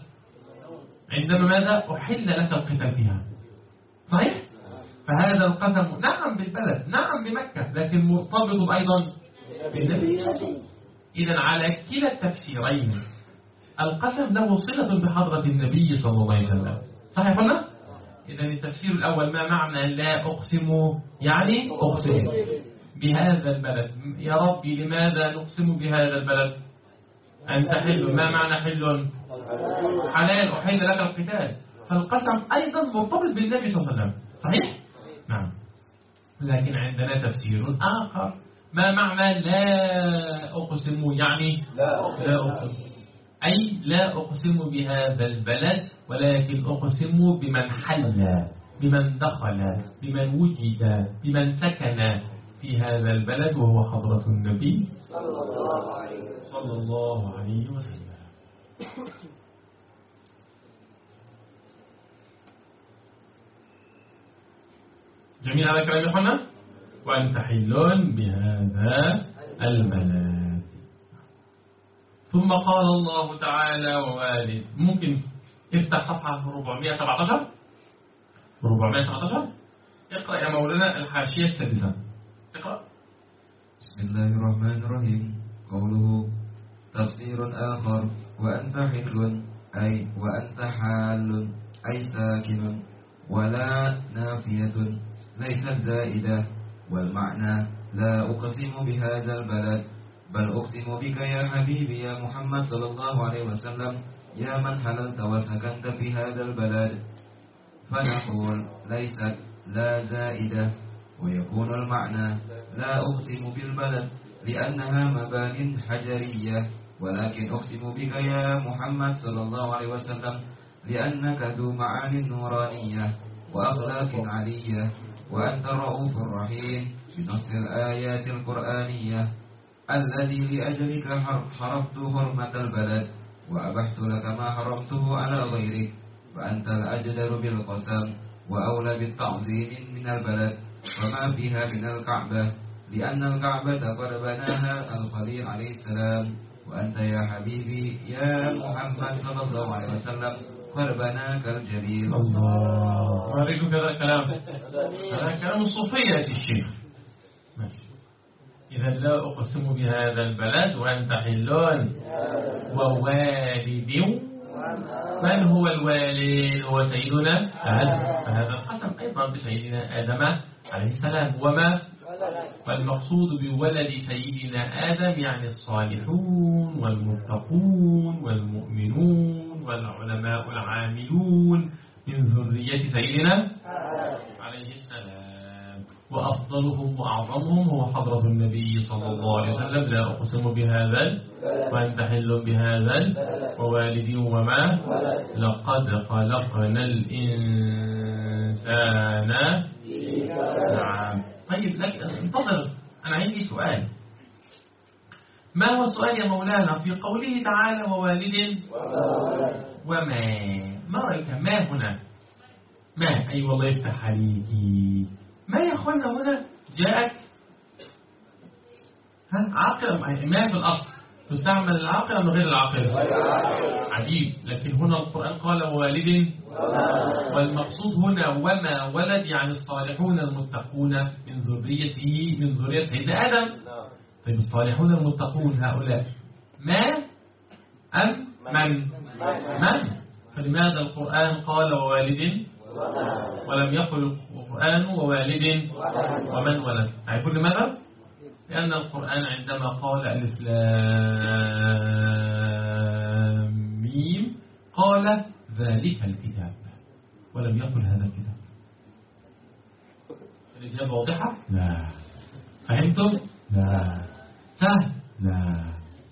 أحل لك القتال فيها. صحيح؟ فهذا القسم نعم بالبلد، نعم بمكة، لكن مرتبط أيضا بالنبي. إذن على كلا التفسيرين القسم له صلة بحضرة النبي صلى الله عليه وسلم. صحيح قلنا؟ إذن التفسير الأول ما معنى لا أقسم؟ يعني أقسم بهذا البلد. يا ربي لماذا نقسم بهذا البلد؟ أنت حل، ما معنى حل؟ حلال، أحل لك القتال. فالقسم أيضا مرتبط بالنبي صلى الله عليه وسلم. صحيح؟ نعم. لكن عندنا تفسير آخر. ما معنى لا أقسم؟ يعني لا أقسم، أي لا أقسم بهذا البلد، ولكن أقسم بمن حل، بمن دخل، بمن وجد، بمن سكن في هذا البلد، وهو حضرة النبي صلى الله عليه وسلم. جميل هذا الكلام يا اخوانا. وأنت حل بهذا البلد. ثم قال الله تعالى ووالد. ممكن افتح صفحة 417. 417. اقرأ يا مولانا الحاشية السادسة. اقرأ. بسم الله الرحمن الرحيم. قوله تفسير آخر وأنت حل أي وأنت حال أي ساكن ولا نافية ليست زائدة، والمعنى لا أقسم بهذا البلد بل أقسم بك يا حبيبي يا محمد صلى الله عليه وسلم يا من حللت وسكنت في هذا البلد. فنقول ليست لا زائدة، ويكون المعنى لا أقسم بالبلد لأنها مبان حجرية، ولكن أقسم بك يا محمد صلى الله عليه وسلم لأنك ذو معان نورانية وأخلاق علية، وأنت الرؤوف الرحيم بنص الآيات القرآنية الذي لأجلك حرمت حرمة البلد وأبحت لك ما حرمته على غيرك، فأنت الأجدر بالقسم وأولى بالتعظيم من البلد وما فيها من الكعبة، لأن الكعبة قد بناها الخليل عليه السلام، وأنت يا حبيبي يا محمد صلى الله عليه وسلم قد بناك الجليل. الله وعليكم كذا كلام. هذا كلام الصوفية يا الشيخ. إذا لا أقسم بهذا البلد وأنت حلون ووالد. من هو الوالد؟ هو سيدنا آدم، فهذا القسم أيضا بسيدنا آدم عليه السلام. وما والمقصود بولد سيدنا آدم يعني الصالحون والمتقون والمؤمنون والعلماء العاملون من ذرية سيدنا عليه السلام. وأفضلهم وأعظمهم هو حضرة النبي صلى الله عليه وسلم. لا أقسم بهذا وأنت حل بهذا ووالد وما لقد خلقنا الإنسان. نعم. طيب لك انتظر، أنا عندي سؤال. ما هو السؤال يا مولانا في قوله تعالى ووالد وما؟ ما رأيك ما هنا؟ ما أي والله يفتح عليكي. ما يا أخوانا هنا جاءت عاقل. ما في الأصل تستعمل العاقل أم غير العاقل؟ عجيب. لكن هنا القرآن قال ووالد، والمقصود هنا وما ولد يعني الصالحون المتقون من ذريته من ذرية سيدنا آدم. طيب الصالحون المتقون هؤلاء ما أم من؟ من؟ فلماذا القرآن قال ووالد ولم يقل القرآن ووالد ومن ولد؟ عارفون لماذا؟ لأن القرآن عندما قال ألف لام ميم قال ذلك الكتاب ولم يقل هذا الكتاب. الإجابة واضحة؟ لا. فهمتم؟ لا. سهل؟ لا.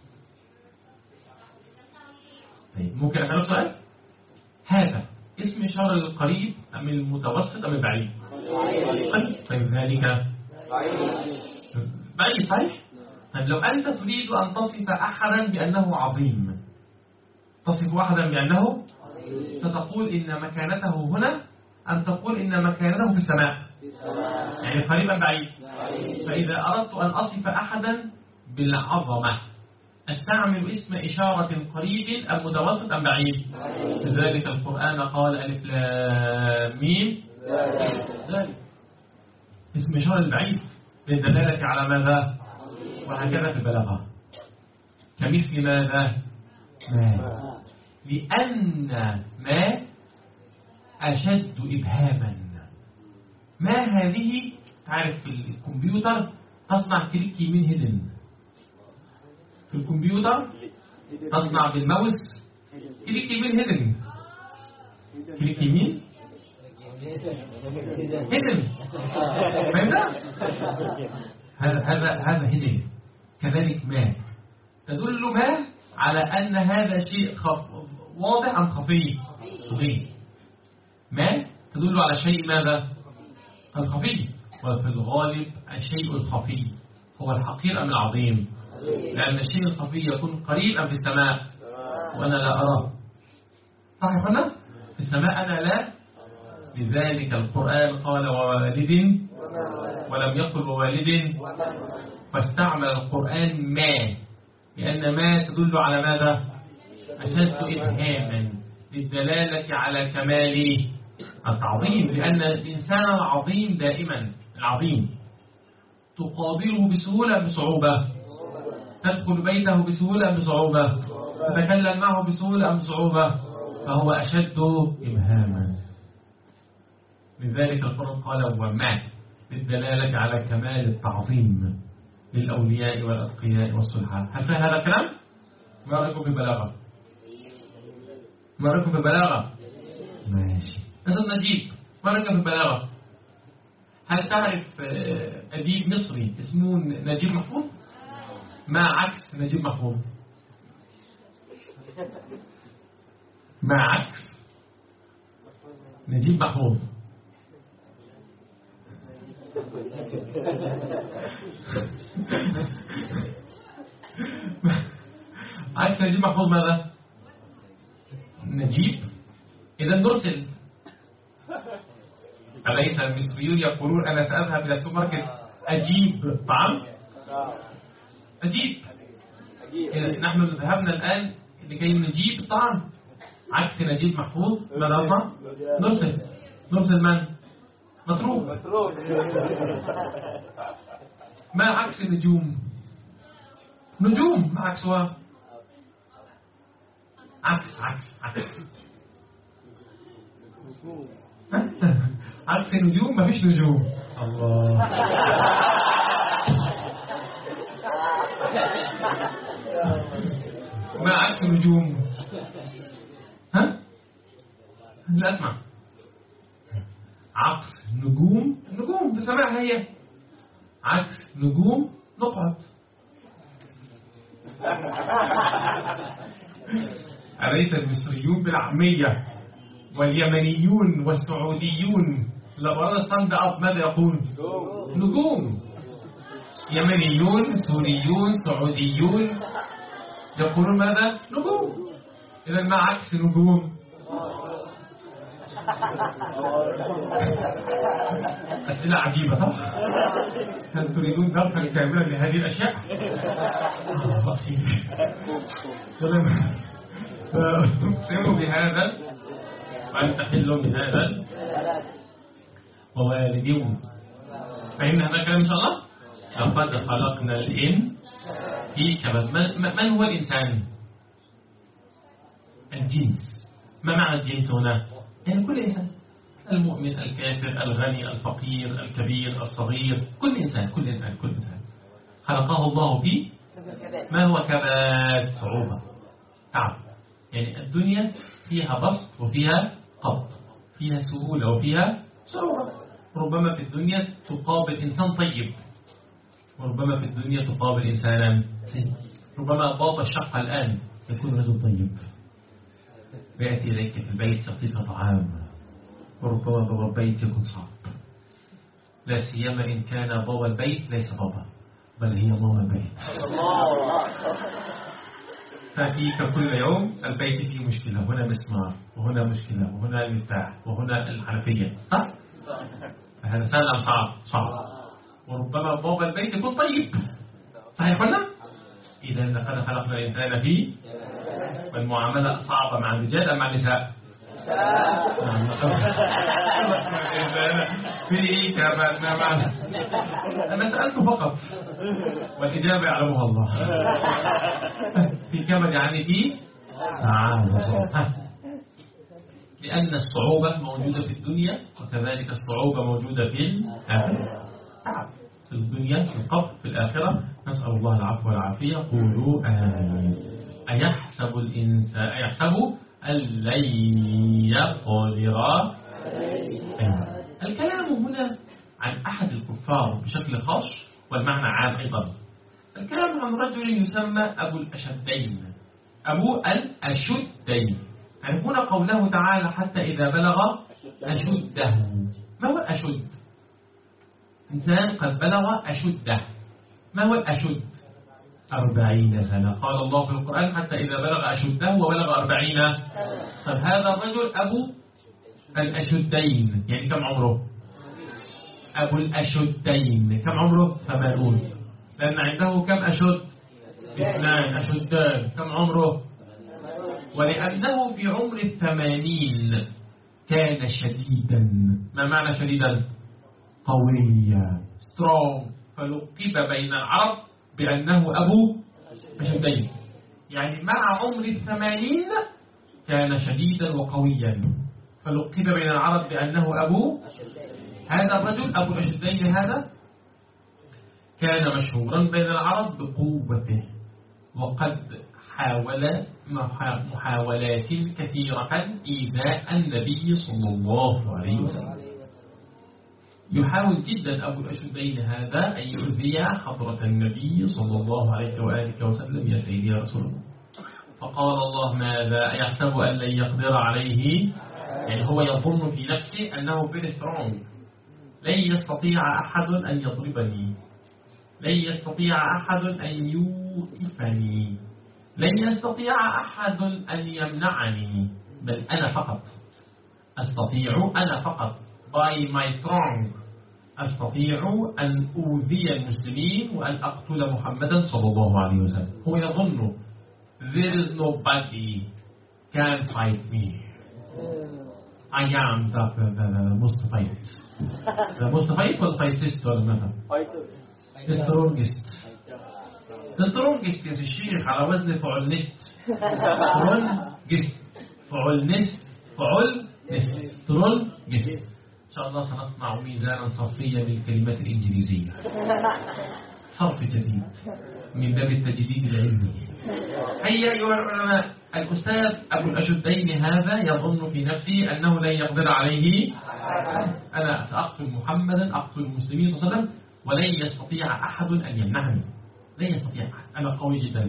طيب ممكن أسألك سؤال؟ هذا اسم إشارة للقريب أم المتوسط أم البعيد؟ طيب ذلك بعيد صحيح؟ طيب لو أنت تريد أن تصف أحدا بأنه عظيم، تصف أحدا بأنه ستقول إن مكانته هنا أم تقول إن مكانته في السماء؟ يعني قريبا بعيد. فإذا أردت أن أصف أحدا بالعظمة أستعمل اسم إشارة قريب أم متوسط أم بعيد؟ لذلك القرآن قال ألف لام ميم ذلك اسم إشارة البعيد للدلالة على ماذا؟ وهكذا في البلاغة. كمثل ماذا؟ ما. لأن ما أشد إبهاما. ما هذه تعرف في الكمبيوتر تصنع كليك يمين هيدن. في الكمبيوتر تصنع بالماوس كليك يمين هيدن. كليك يمين هيدن. فهمت؟ هذا هيدن. كذلك ما تدل ما على أن هذا شيء واضح أم خفي؟ خفي. ما تدل على شيء ماذا؟ الخفي. وفي الغالب الشيء الخفي هو الحقير أم العظيم؟ لأن الشيء الخفي يكون قريب أم في السماء وأنا لا أراه. صح يا فندم؟ في السماء أنا لا. لذلك القرآن قال ووالد ولم يقل ووالد، فاستعمل القرآن ما، لأن ما تدل على ماذا؟ أشد إبهاما. للدلالة على كمال التعظيم، لأن الإنسان العظيم دائما العظيم تقابله بسهولة بصعوبة، تدخل بيته بسهولة بصعوبة، تتكلم معه بسهولة بصعوبة، فهو أشد إبهاما. لذلك القرآن قال وما للدلالة على كمال التعظيم للأولياء والأتقياء والصلحاء. هل فهم هذا الكلام؟ ما رأيكم بالبلاغة؟ ما رأيكم بالبلاغة؟ ماشي. أستاذ نجيب، ما رأيكم بالبلاغة؟ هل تعرف أديب مصري اسمه نجيب محفوظ؟ ما عكس نجيب محفوظ؟ ما عكس نجيب محفوظ؟ عكس نجيب محفوظ ماذا؟ نجيب إذا نرسل. أليس المصريون يقولون أنا سأذهب إلى السوبر ماركت أجيب طعام؟ أجيب. إذا نحن ذهبنا الآن لكي نجيب الطعام. عكس نجيب محفوظ ماذا نصنع؟ نرسل. نرسل من؟ مطروق. ما عكس النجوم؟ نجوم ما عكسها؟ عكس عكس النجوم ما فيش نجوم. الله. ما عكس النجوم؟ ها؟ لا اسمع. عكس نجوم بسماعها هي. عكس نجوم نقعد. أليس المصريون بالعامية واليمنيون والسعوديون لبرد ستاند أب ماذا يقول؟ نجوم. يمنيون سوريون سعوديون يقولون ماذا؟ نجوم. إذا ما عكس نجوم؟ أسئلة عجيبة صح؟ هل تريدون درسا كاملا لهذه الأشياء؟ فتقسموا بهذا وأن تحلوا بهذا ووالدين. فهمنا هذا الكلام إن شاء الله؟ لقد خلقنا الإنسان في كبد. من هو الإنسان؟ الجنس. ما معنى الجنس هنا؟ يعني كل إنسان، المؤمن الكافر الغني الفقير الكبير الصغير، كل إنسان خلقه الله في ما هو كبد؟ صعوبة، تعب. يعني الدنيا فيها بسط وفيها قبض، فيها سهولة وفيها صعوبة. ربما في الدنيا تقابل إنسان طيب، وربما في الدنيا تقابل إنسانا سيء. ربما بابا الشقة الآن يكون رجل طيب ويأتي إليك في البيت يعطيك طعام، وربما بابا البيت يكون صعب، لا سيما إن كان بابا البيت ليس بابا بل هي ماما البيت. تأتيك كل يوم البيت فيه مشكلة، هنا مسمار وهنا مشكلة وهنا المفتاح وهنا الحنفية، صح؟ هذا سهل صعب. وربما بابا البيت يكون طيب، صحيح ولا؟ إذا لقد خلقنا الإنسان فيه، والمعاملة صعبة مع الرجال أم مع النساء؟ في كبد. ما معنى؟ أنا سألت فقط والإجابة يعلمها الله. في كبد يعني في لأن الصعوبة موجودة في الدنيا، وكذلك الصعوبة موجودة في الآخرة. في الدنيا في القبر، في الآخرة نسأل الله العفو والعافية. قولوا آمين. أيحسب الإنسان أن لن يقدر. الكلام هنا عن أحد الكفار بشكل خاص، والمعنى عام أيضا. الكلام عن رجل يسمى أبو الأشدين. أبو الأشدين. يعني هنا قوله تعالى حتى إذا بلغ أشده. ما هو الأشد؟ إنسان قد بلغ أشده. ما هو الأشد؟ 40 سنة. قال الله في القرآن حتى إذا بلغ أشده وبلغ 40. طب هذا الرجل أبو الأشدين، يعني كم عمره؟ أبو الأشدين كم عمره؟ 80. لأن عنده كم أشد؟ 2 أشدان. كم عمره؟ ولأنه في عمر 80 كان شديدا. ما معنى شديدا؟ قويا، strong. فلقب بين العرب بأنه أبو أشدين، يعني مع عمر 80 كان شديدا وقويا، فلقب بين العرب بأنه أبو. هذا الرجل أبو الأشدين هذا كان مشهورا بين العرب بقوته، وقد حاول محاولات كثيرة إيذاء النبي صلى الله عليه وسلم. يحاول جدا أبو الأشدين هذا أن يؤذي حضرة النبي صلى الله عليه وآله وسلم. يا سيدي يا رسول الله، فقال الله ماذا؟ يحسب أن لن يقدر عليه، يعني هو يظن في نفسه أنه very strong، لن يستطيع أحد أن يضربني، لن يستطيع أحد أن يوقفني، لن يستطيع أحد أن يمنعني، بل أنا فقط أستطيع، أنا فقط by my strong أستطيع أن أوذي المسلمين وأن أقتل محمدا صلى الله عليه وسلم. هو يظن there is nobody can fight me. I am the most fight. The most fight ولا fightist ولا ماذا؟ The strongest. The strongest يا الشيخ على وزن فعلنست. strongest فعلنست strongest. إن شاء الله سنصنع ميزانا صرفيا للكلمات الإنجليزية، صرف جديد من باب التجديد العلمي. هيا أيها العلماء، الأستاذ أبو الأشدين هذا يظن في نفسه أنه لن يقدر عليه. أنا سأقتل محمدا، أقتل المسلمين صلى الله عليه وسلم، ولن يستطيع أحد أن يمنعني، لن يستطيع أحد، أنا قوي جدا.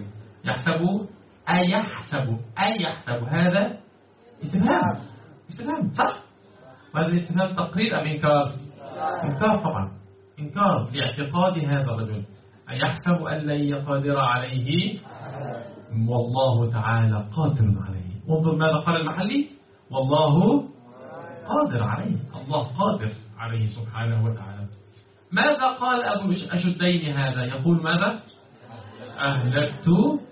أيحسب هذا استفهام صح؟ وهذا الاستفهام تقرير أم إنكار؟ إنكار طبعا، إنكار لاعتقاد هذا الرجل. أيحسب أن لن يقدر عليه، والله تعالى قادر عليه. انظر ماذا قال المحلي، والله قادر عليه، الله قادر عليه سبحانه وتعالى. ماذا قال أبو الأشدين هذا؟ يقول ماذا؟ أهلكت.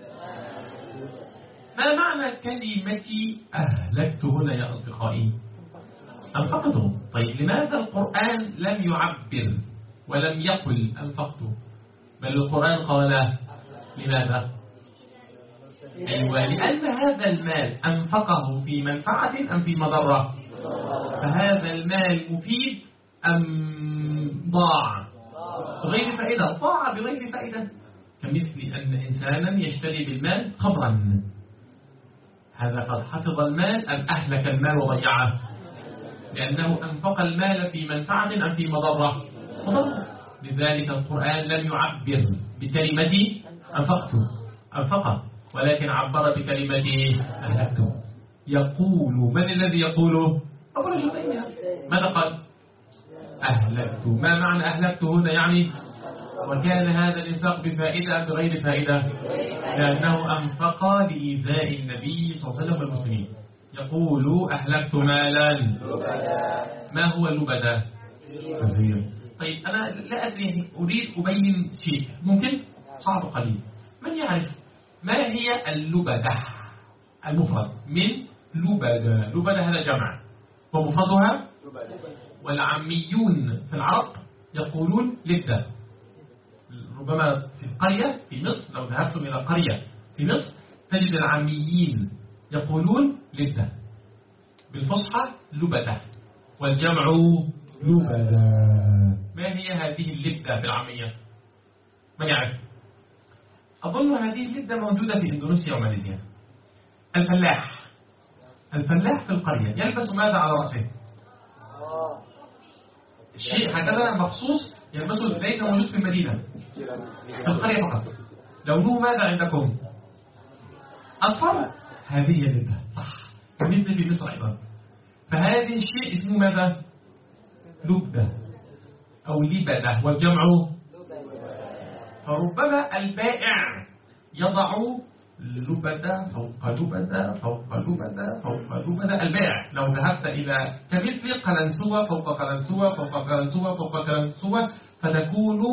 ما معنى كلمة أهلكت هنا يا أصدقائي؟ أنفقته. طيب لماذا القرآن لم يعبر ولم يقل أنفقته، بل القرآن قال لماذا؟ أيوة، لأن هذا المال أنفقه في منفعة أم في مضرة؟ فهذا المال مفيد أم ضاع بغير فائدة؟ ضاع بغير فائدة، كمثل أن إنسانا يشتري بالمال خمرا، هذا قد حفظ المال أم أهلك المال وضيعه؟ لأنه أنفق المال في منفعة أم في مضرة؟ مضرة. لذلك القرآن لم يعبر بكلمة أنفقه، ولكن عبر بكلمة أهلكته. يقول، من الذي يقول؟ أبو الأشدين. ماذا قال؟ أهلكت. ما معنى أهلكت هنا؟ يعني وكان هذا الإنفاق بفائدة أم بغير فائدة؟ لأنه أنفق لإيذاء النبي صلى الله عليه وسلم والمسلمين. يقول أهلكت مالا. ما هو اللبدة؟ طيب أنا لا أدري، أريد أبين شيء ممكن صعب قليل. من يعرف ما هي اللبدة؟ المفرد من لبدة. لبدة هذا جمع ومفردها، والعاميون في العرب يقولون لبدة. ربما في القرية في مصر، لو ذهبتم إلى قرية في مصر تجد العاميين يقولون لبدة، بالفصحى لبدة، والجمع لبدة. ما هي هذه اللبدة في العامية؟ من يعرف؟ أظن هذه اللبدة موجودة في إندونيسيا وماليزيا. الفلاح في القرية يلبس ماذا على رأسه؟ شيء هكذا مخصوص يلبسه، ليس موجود في المدينة، في القرية فقط. لونه ماذا عندكم؟ أصفر. هذه اللبدة صح، مثل في مصر أيضا. فهذه الشيء اسمه ماذا؟ لبدة أو لبدة، والجمع. فربما البائع يضع لبدة فوق لبدة فوق لبدة فوق لبدة. البائع لو ذهبت إلى كمثل قلنسوة فوق قلنسوة فوق قلنسوة فوق قلنسوة، فتكون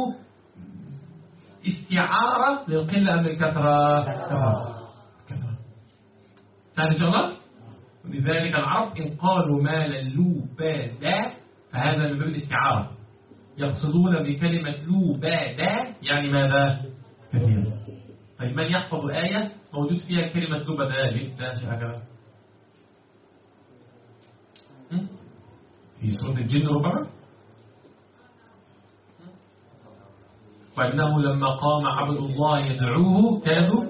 استعارة للقلة أم الكثرة؟ كثرة. سهل إن شاء الله. ولذلك العرب إن قالوا مالا لبادا فهذا من باب الاستعارة، يقصدون بكلمة لبادا يعني ماذا؟ كثيرا. طيب من يحفظ آية موجود فيها كلمة لبادا لبدا هكذا في سورة الجن ربما؟ وأنه لما قام عبد الله يدعوه كادوا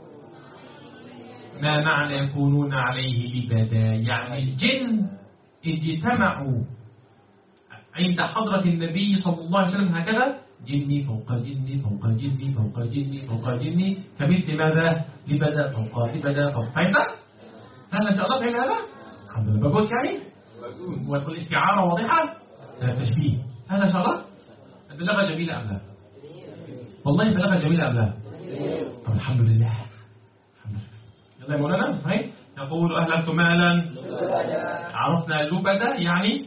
ما معنى يكونون عليه لبدا، يعني الجن إذ اجتمعوا عند حضرة النبي صلى الله عليه وسلم هكذا جني فوق جني فوق جني فوق جني فوق جني كمثل ماذا؟ لبدا فوق لبدا فوق. فهمت؟ هل إن شاء الله فهم هذا؟ الحمد لله. بقول يعني والاستعارة واضحة، تشبيه. هذا إن شاء الله البلاغة جميلة أم لا؟ والله البلاغة جميلة أم لا؟ طب الحمد لله. يلا يا مولانا صحيح. يقول أهلكت مالا، عرفنا لبدا يعني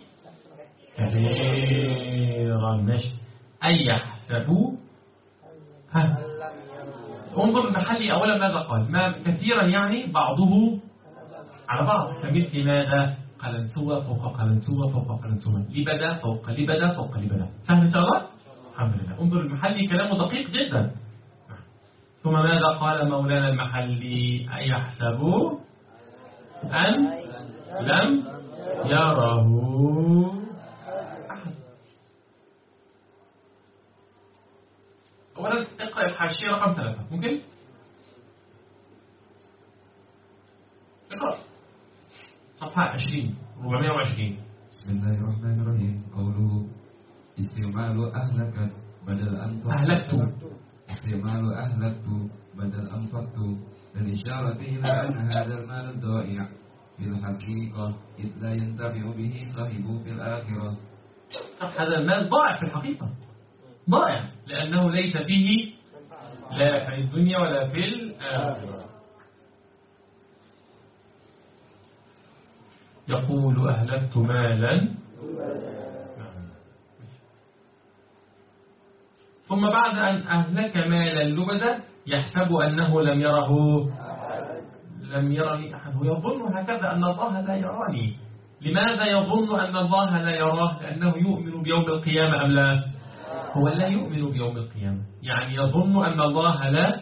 كثيرا. ماشي. أي يحسبوا انظر المحلي أولا ماذا قال؟ ما كثيرا يعني بعضه على بعض كمثل ماذا؟ قلنسوة فوق قلنسوة فوق قلنسوة، لبدا فوق لبدا فوق لبدا. سهل إن شاء الله؟ الحمد لله. انظر المحلي كلامه دقيق جدا. ثم ماذا قال مولانا المحلي؟ أيحسبوا أن لم يره أحد. أولا اقرأ الحاشية رقم 3 ممكن؟ اقرأ صفحة 20 420. بسم الله الرحمن الرحيم. قوله استعمال أهلكت بدل أهلكت. استعمال أهلكت بدل أنفقت للإشارة إلى أن هذا المال الضائع في الحقيقة إذ لا ينتفع به صاحبه في الآخرة. هذا المال ضائع في الحقيقة، ضائع لأنه ليس فيه لا في الدنيا ولا في الآخرة. يقول أهلكت مالا، ثم بعد أن أهلك مالا لبدا يحسب أنه لم يرني أحد. يظن هكذا أن الله لا يراني. لماذا يظن أن الله لا يراه؟ لأنه يؤمن بيوم القيامة أم لا؟ هو لا يؤمن بيوم القيامة، يعني يظن أن الله لا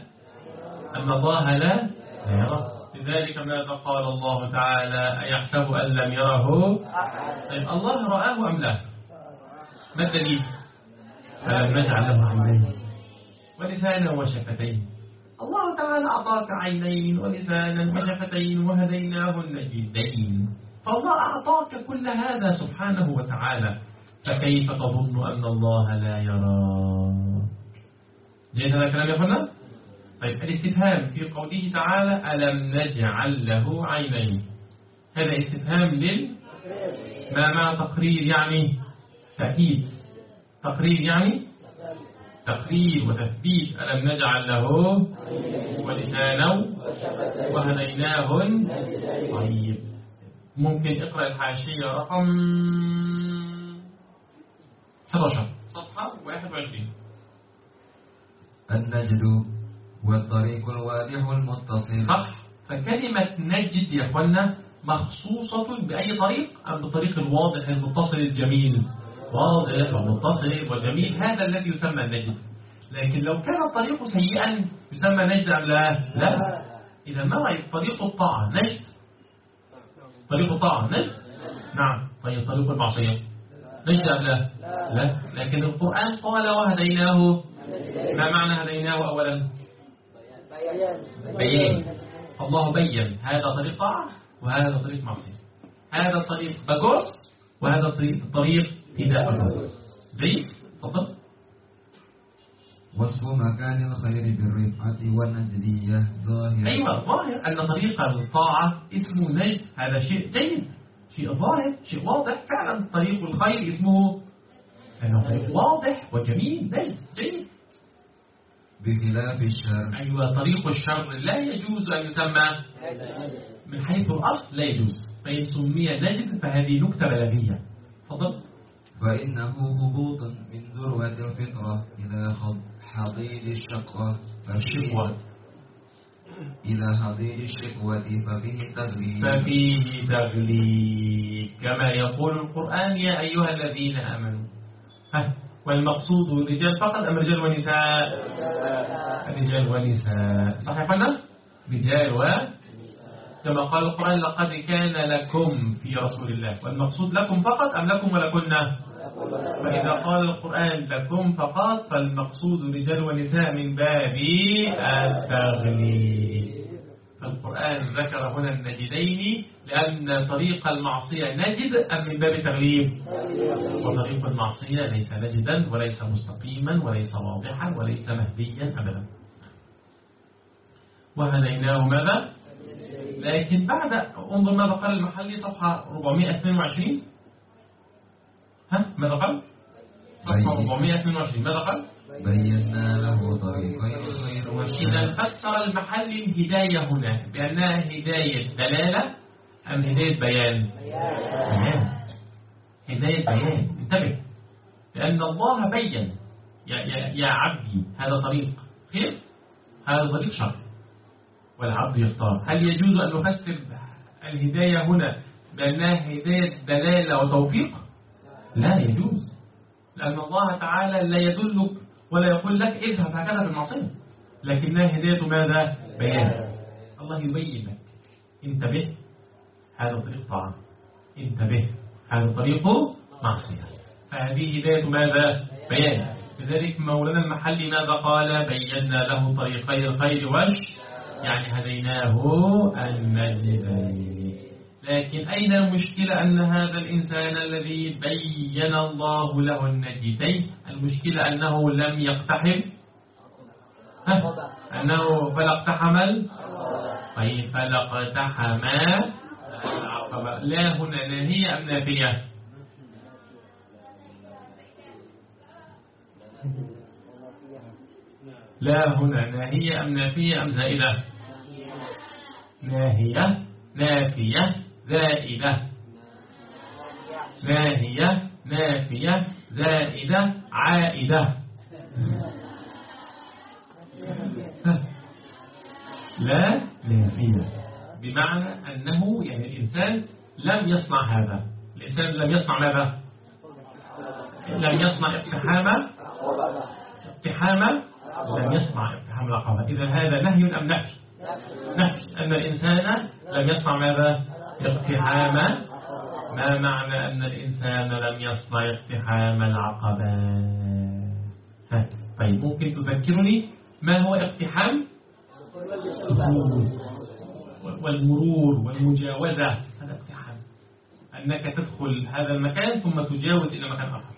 يراه. لذلك ماذا قال الله تعالى؟ أيحسب أن لم يره؟ طيب الله رآه أم لا؟ ما الدليل؟ فلم نجعل له عينين ولسانا وشفتين. الله تعالى أعطاك عينين ولسانا وشفتين وهديناه النجدين، فالله أعطاك كل هذا سبحانه وتعالى، فكيف تظن أن الله لا يراك؟ جيد هذا الكلام يا أخوانا؟ طيب الاستفهام في قوله تعالى ألم نجعل له عينين، هذا استفهام ما مع تقرير يعني تأكيد، تقرير يعني تقرير وتثبيت. ألم نجعل له ولسانا وهديناه. طيب ممكن اقرأ الحاشية رقم 11 صفحة 21. النجد هو الطريق الواضح المتصل. صح. فكلمة نجد يا أخوانا مخصوصة بأي طريق؟ أم بطريق الواضح المتصل الجميل؟ واضح ومتصل وجميل، هذا الذي يسمى النجد. لكن لو كان الطريق سيئا يسمى نجد أم لا؟ لا. إذا ما رأيك طريق الطاعة نجد؟ طريق الطاعة نجد؟ نعم. طيب طريق المعصية نجد أم لا؟ لا. لكن القرآن قال وهديناه. ما معنى هديناه أولا؟ بيان. الله بين هذا طريق طاعة وهذا طريق معصية، هذا طريق بكر وهذا طريق هداء الرسول. زي تفضل. وصف مكان الخير بالرفعة والنجدية ظاهر. أيوة ظاهر أن طريق الطاعة اسمه نجد، هذا شيء جيد، شيء ظاهر، شيء واضح. فعلا طريق الخير اسمه أنه طريق واضح وجميل نجد جيد. بخلاف الشر. أيوة طريق الشر لا يجوز أن يسمى من حيث الأصل، لا يجوز. فإن سمي نجد فهذه نكتة بلاغية. تفضل. فإنه هبوط من ذروة الفطرة إلى حضيض الشقوة. إلى حضير الشقوة ففيه تغليب ففيه تغليب كما يقول القرآن يا أيها الذين آمنوا. والمقصود رجال فقط أم رجال ونساء؟ رجال ونساء صح يا فندم؟ رجال كما قال القرآن لقد كان لكم في رسول الله، والمقصود لكم فقط أم لكم ولكنا؟ فإذا قال القرآن لكم فقط فالمقصود رجال ونساء من باب التغليب. فالقرآن ذكر هنا النجدين لأن طريق المعصية نجد أم من باب التغليب؟ وطريق المعصية ليس نجدا وليس مستقيما وليس واضحا وليس مهديا أبدا. وهديناه ماذا؟ لكن بعد انظر ماذا قال المحلي صفحة 422. ماذا قال؟ صفحة 422 ماذا قال؟ بينا له طريقين الخير والشر. إذا فسر المحلي الهداية هنا بأنها هداية دلالة أم هداية بيان؟ بيان. هداية بيان. انتبه، لأن الله بين يا عبدي هذا طريق خير هذا طريق شر والعبد يختار. هل يجوز أن نفسر الهداية هنا بأنها هداية دلالة وتوفيق؟ لا يجوز، لأن الله تعالى لا يدلك ولا يقول لك اذهب هكذا في المعصية، لكنها هداية ماذا؟ بيان. الله يبين لك انتبه هذا طريق طاعة، انتبه هذا طريق معصية، فهذه هداية ماذا؟ بيان. لذلك مولانا المحلي ماذا قال؟ بينا له طريقي الخير والشر، يعني هديناه النجدين. لكن أين المشكلة؟ أن هذا الإنسان الذي بين الله له النجدين المشكلة أنه لم يقتحم فلا اقتحم فلا اقتحم العقبة. لا هنا ناهية أم نافية؟ لا هنا ناهية أم نافية أم زائدة؟ ناهية نافية زائدة. ناهية نافية زائدة عائدة. لا نافية بمعنى أنه يعني الإنسان لم يصنع هذا. الإنسان لم يصنع ماذا؟ لم يصنع اقتحام لم يصنع اقتحام العقبة. إذا هذا نهي أم نفي؟ نفي أن الإنسان لم يصنع ماذا؟ اقتحام. ما معنى أن الإنسان لم يصنع اقتحام العقبات؟ طيب ممكن تذكرني ما هو اقتحام؟ والمرور والمجاوزة، هذا اقتحام، أنك تدخل هذا المكان ثم تجاوز إلى مكان آخر.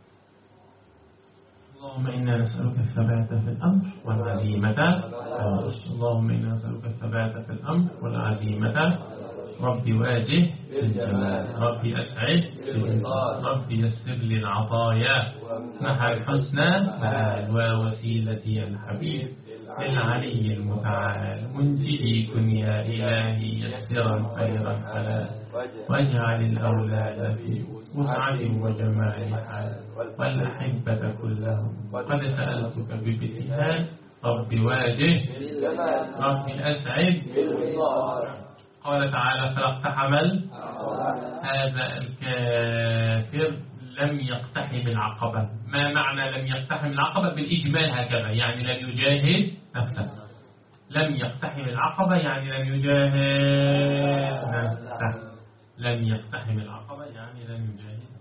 اللهم إنا نسألك الثبات في الأمر والعزيمة. اللهم إنا نسألك الثبات في الأمر والعزيمة. ربي واجه في الجمال، ربي أسعد في الإنسان، ربي يسر لي العطايا مع الحسنى ووسيلتي الحبيب للعلي المتعال. منجدي كن يا إلهي يسرا خيرا حلال، واجعل الأولاد في وسعة وجمال حال، والأحبة كلهم قد سألتك بابتهال. ربي واجه، ربي أسعد. قال تعالى فلا اقتحم هذا الكافر لم يقتحم العقبة. ما معنى لم يقتحم العقبة؟ بالإجمال هكذا، يعني لم يجاهد نفسه. لم يقتحم العقبة يعني لم يجاهد نفسه. لم يقتحم العقبة يعني لم يجاهد نفسه.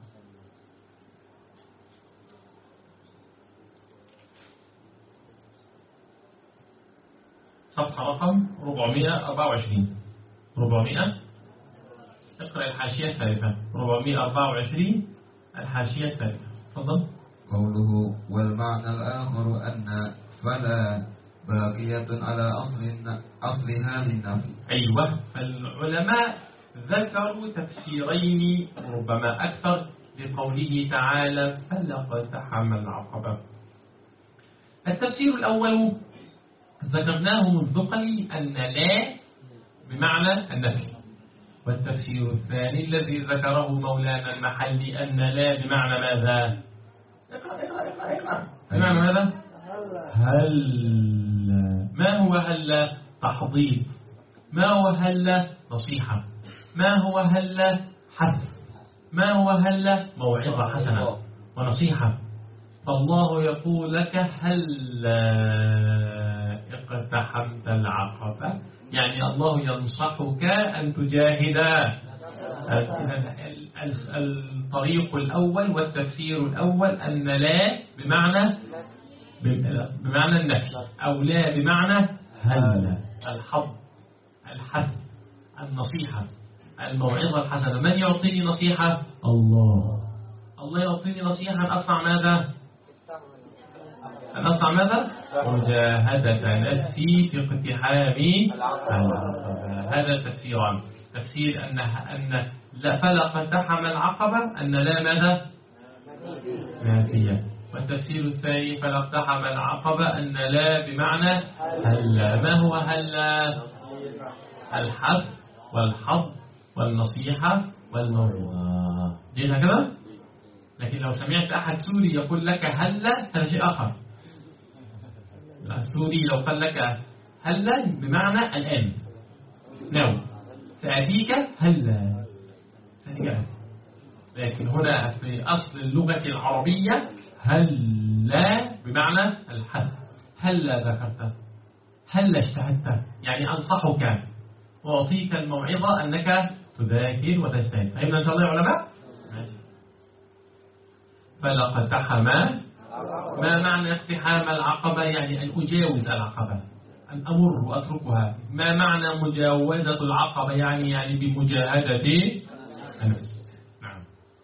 صفحة رقم 424. 400 اقرأ الحاشية الثالثة. 424 الحاشية الثالثة. تفضل. قوله والمعنى الآخر أن فلا باقية على أصلها للنفي. أيوة، فالعلماء ذكروا تفسيرين ربما أكثر لقوله تعالى فلا اقتحم العقبة. التفسير الأول ذكرناه منذ قليل أن لا بمعنى النفي، والتفسير الثاني الذي ذكره مولانا المحلي أن لا بمعنى ماذا؟ اقرأ بمعنى ماذا؟ هل. ما هو هل؟ تحضيض. ما هو هل؟ نصيحة. ما هو هل؟ حث. ما هو هل؟ موعظة حسنة ونصيحة. فالله يقول لك هل اقتحمت العقبة، يعني الله ينصحك أن تجاهد. الطريق الأول والتفسير الأول أن لا بمعنى النفي، أو لا بمعنى هل، الحظ، الحث، النصيحة، الموعظة الحسنة. من يعطيني نصيحة؟ الله. الله يعطيني نصيحة أن أصنع ماذا؟ أن أصنع ماذا؟ مجاهدة نفسي في اقتحام العقبة. هذا تفسيران. تفسير أن لا، فلا اقتحم العقبة، أن لا ماذا؟ نافية. والتفسير الثاني فلا اقتحم العقبة، أن لا بمعنى هل. ما هو هل؟ الحث والحظ والنصيحة والموعظة. جيد هكذا؟ لكن لو سمعت أحد سوري يقول لك هل، هذا شيء آخر. السوري لو قال لك هل بمعنى الآن، نو سأتيك هل، لكن هنا في أصل اللغة العربية هل بمعنى الحث. هل ذكرت، هل اجتهدت، يعني أنصحك وأعطيك الموعظة أنك تذاكر وتجتهد. فهمنا إن شاء الله يا علماء؟ فلقد اقتحم. ما معنى اقتحام العقبة؟ يعني أن أجاوز العقبة، أن أمر وأتركها. ما معنى مجاوزة العقبة؟ يعني بمجاهدة النفس. نعم.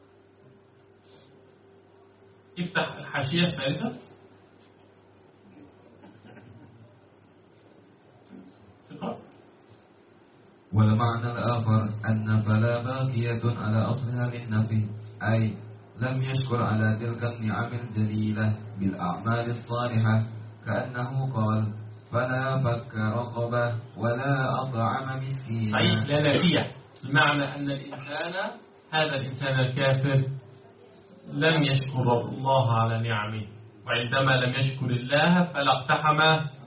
افتح الحاشية الثالثة. والمعنى الآخر أن فلا باقية على أصلها للنفي، أي لم يشكر على تلك النعم الجليلة بالأعمال الصالحة، كأنه قال فلا فك رقبة ولا أطعم مسكينا. صحيح، لا نافية. بمعنى أن الإنسان، هذا الإنسان الكافر لم يشكر الله على نعمه، وعندما لم يشكر الله فلا اقتحم،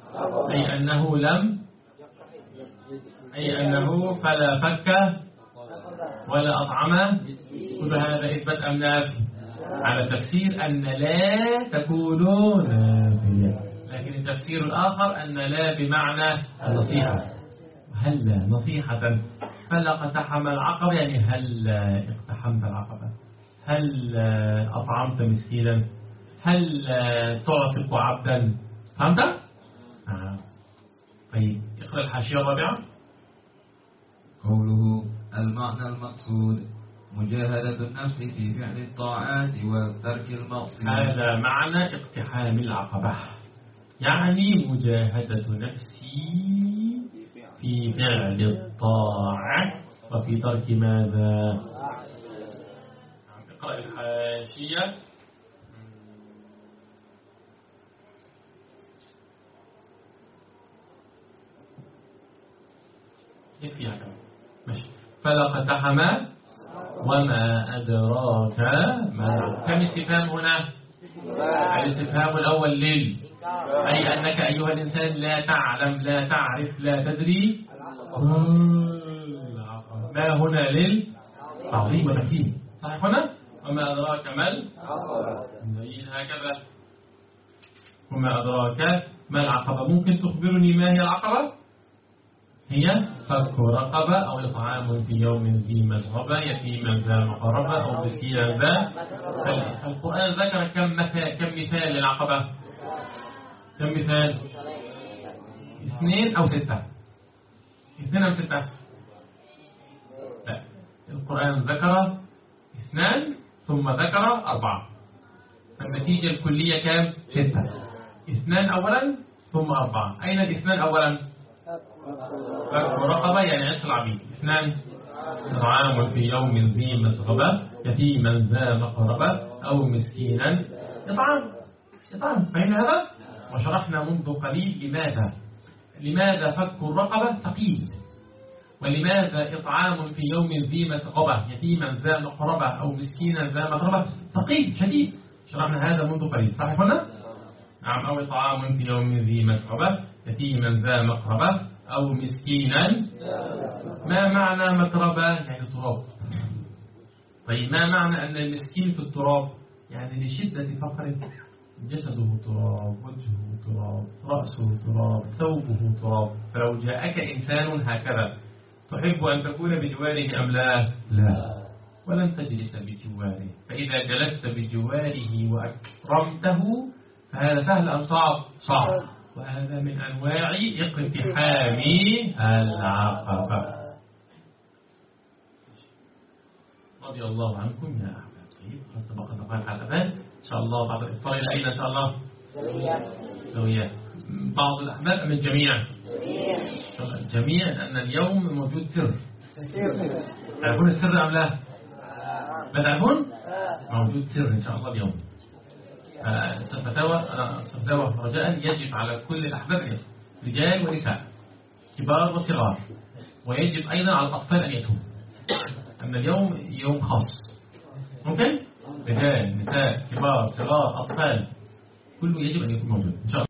أي أنه فلا فك ولا أطعم. كل هذا إثبات أم نافي؟ على تفسير أن لا تكون نافية. لكن التفسير الآخر أن لا بمعنى النصيحة. هل نصيحة فلا اقتحم العقبة، يعني هل اقتحمت العقبة، هل أطعمت مسكينا، هل تعتق عبدا. فهمت؟ طيب اقرأ الحاشية الرابعة. قوله المعنى المقصود مجاهدة النفس في فعل الطاعات وترك المعصية. هذا معنى اقتحام العقبة، يعني مجاهدة نفسي في فعل الطاعة وفي ترك ماذا؟ اقرأ الحاشية. يكفي هكذا. ماشي. فلا اقتحم وما أدراك ما. كم استفهام هنا؟ الاستفهام الأول لل، أي أنك أيها الإنسان لا تعلم، لا تعرف، لا تدري. ما هنا للتعظيم والتكريم. صحيح هنا؟ وما أدراك ما العقبة. هكذا. وما أدراك ما العقبة. ممكن تخبرني ما هي العقبة؟ هي فك رقبة أو إطعام في يوم ذي مسغبة، يتيما ذا مقربة أو مسكينا ذا. القرآن ذكر كم مثال للعقبة؟ كم مثال؟ 2 أو 6؟ 2 أو 6؟ لا، القرآن ذكر 2 ثم ذكر 4. فالنتيجة الكلية كم؟ 6. 2 أولا ثم 4. أين الاثنان أولا؟ فك رقبة يعني عتق العبيد. 2 إطعام في يوم ذي مسغبة، يتيما ذا مقربة أو مسكينا. إطعام. فإن هذا وشرحنا منذ قليل لماذا فك الرقبة ثقيل، ولماذا إطعام في يوم ذي مسغبة، يتيما ذا مقربة أو مسكينا ذا مقربة ثقيل شديد. شرحنا هذا منذ قليل. صحيح هنا؟ نعم. أو إطعام في يوم ذي مسغبة، يتيما ذا مقربة أو مسكينا. ما معنى متربة؟ يعني تراب. طيب ما معنى أن المسكين في التراب؟ يعني لشدة فقره جسده تراب، وجهه تراب، رأسه تراب، ثوبه تراب. فلو جاءك إنسان هكذا تحب أن تكون بجواره أم لا؟ لا، ولن تجلس بجواره. فإذا جلست بجواره وأكرمته فهذا سهل أم صعب؟ صعب. وهذا من أنواع اقتحام العقبة. رضي الله عنكم يا أحباب. طيب سبق نقال على الأذان إن شاء الله بعد الإفطار إلى أين إن شاء الله؟ زوية. بعض الأحباب أم الجميع؟ الجميع، لأن اليوم موجود سر. تعرفون السر أم لا؟ ما تعرفون؟ موجود سر إن شاء الله اليوم. فتاوى رجاء يجب على كل الأحباب رجال ونساء كبار وصغار، ويجب أيضا على الأطفال أن يتوبوا، أن اليوم يوم خاص. ممكن؟ رجال نساء كبار صغار أطفال كله يجب أن يكون موجود إن شاء الله.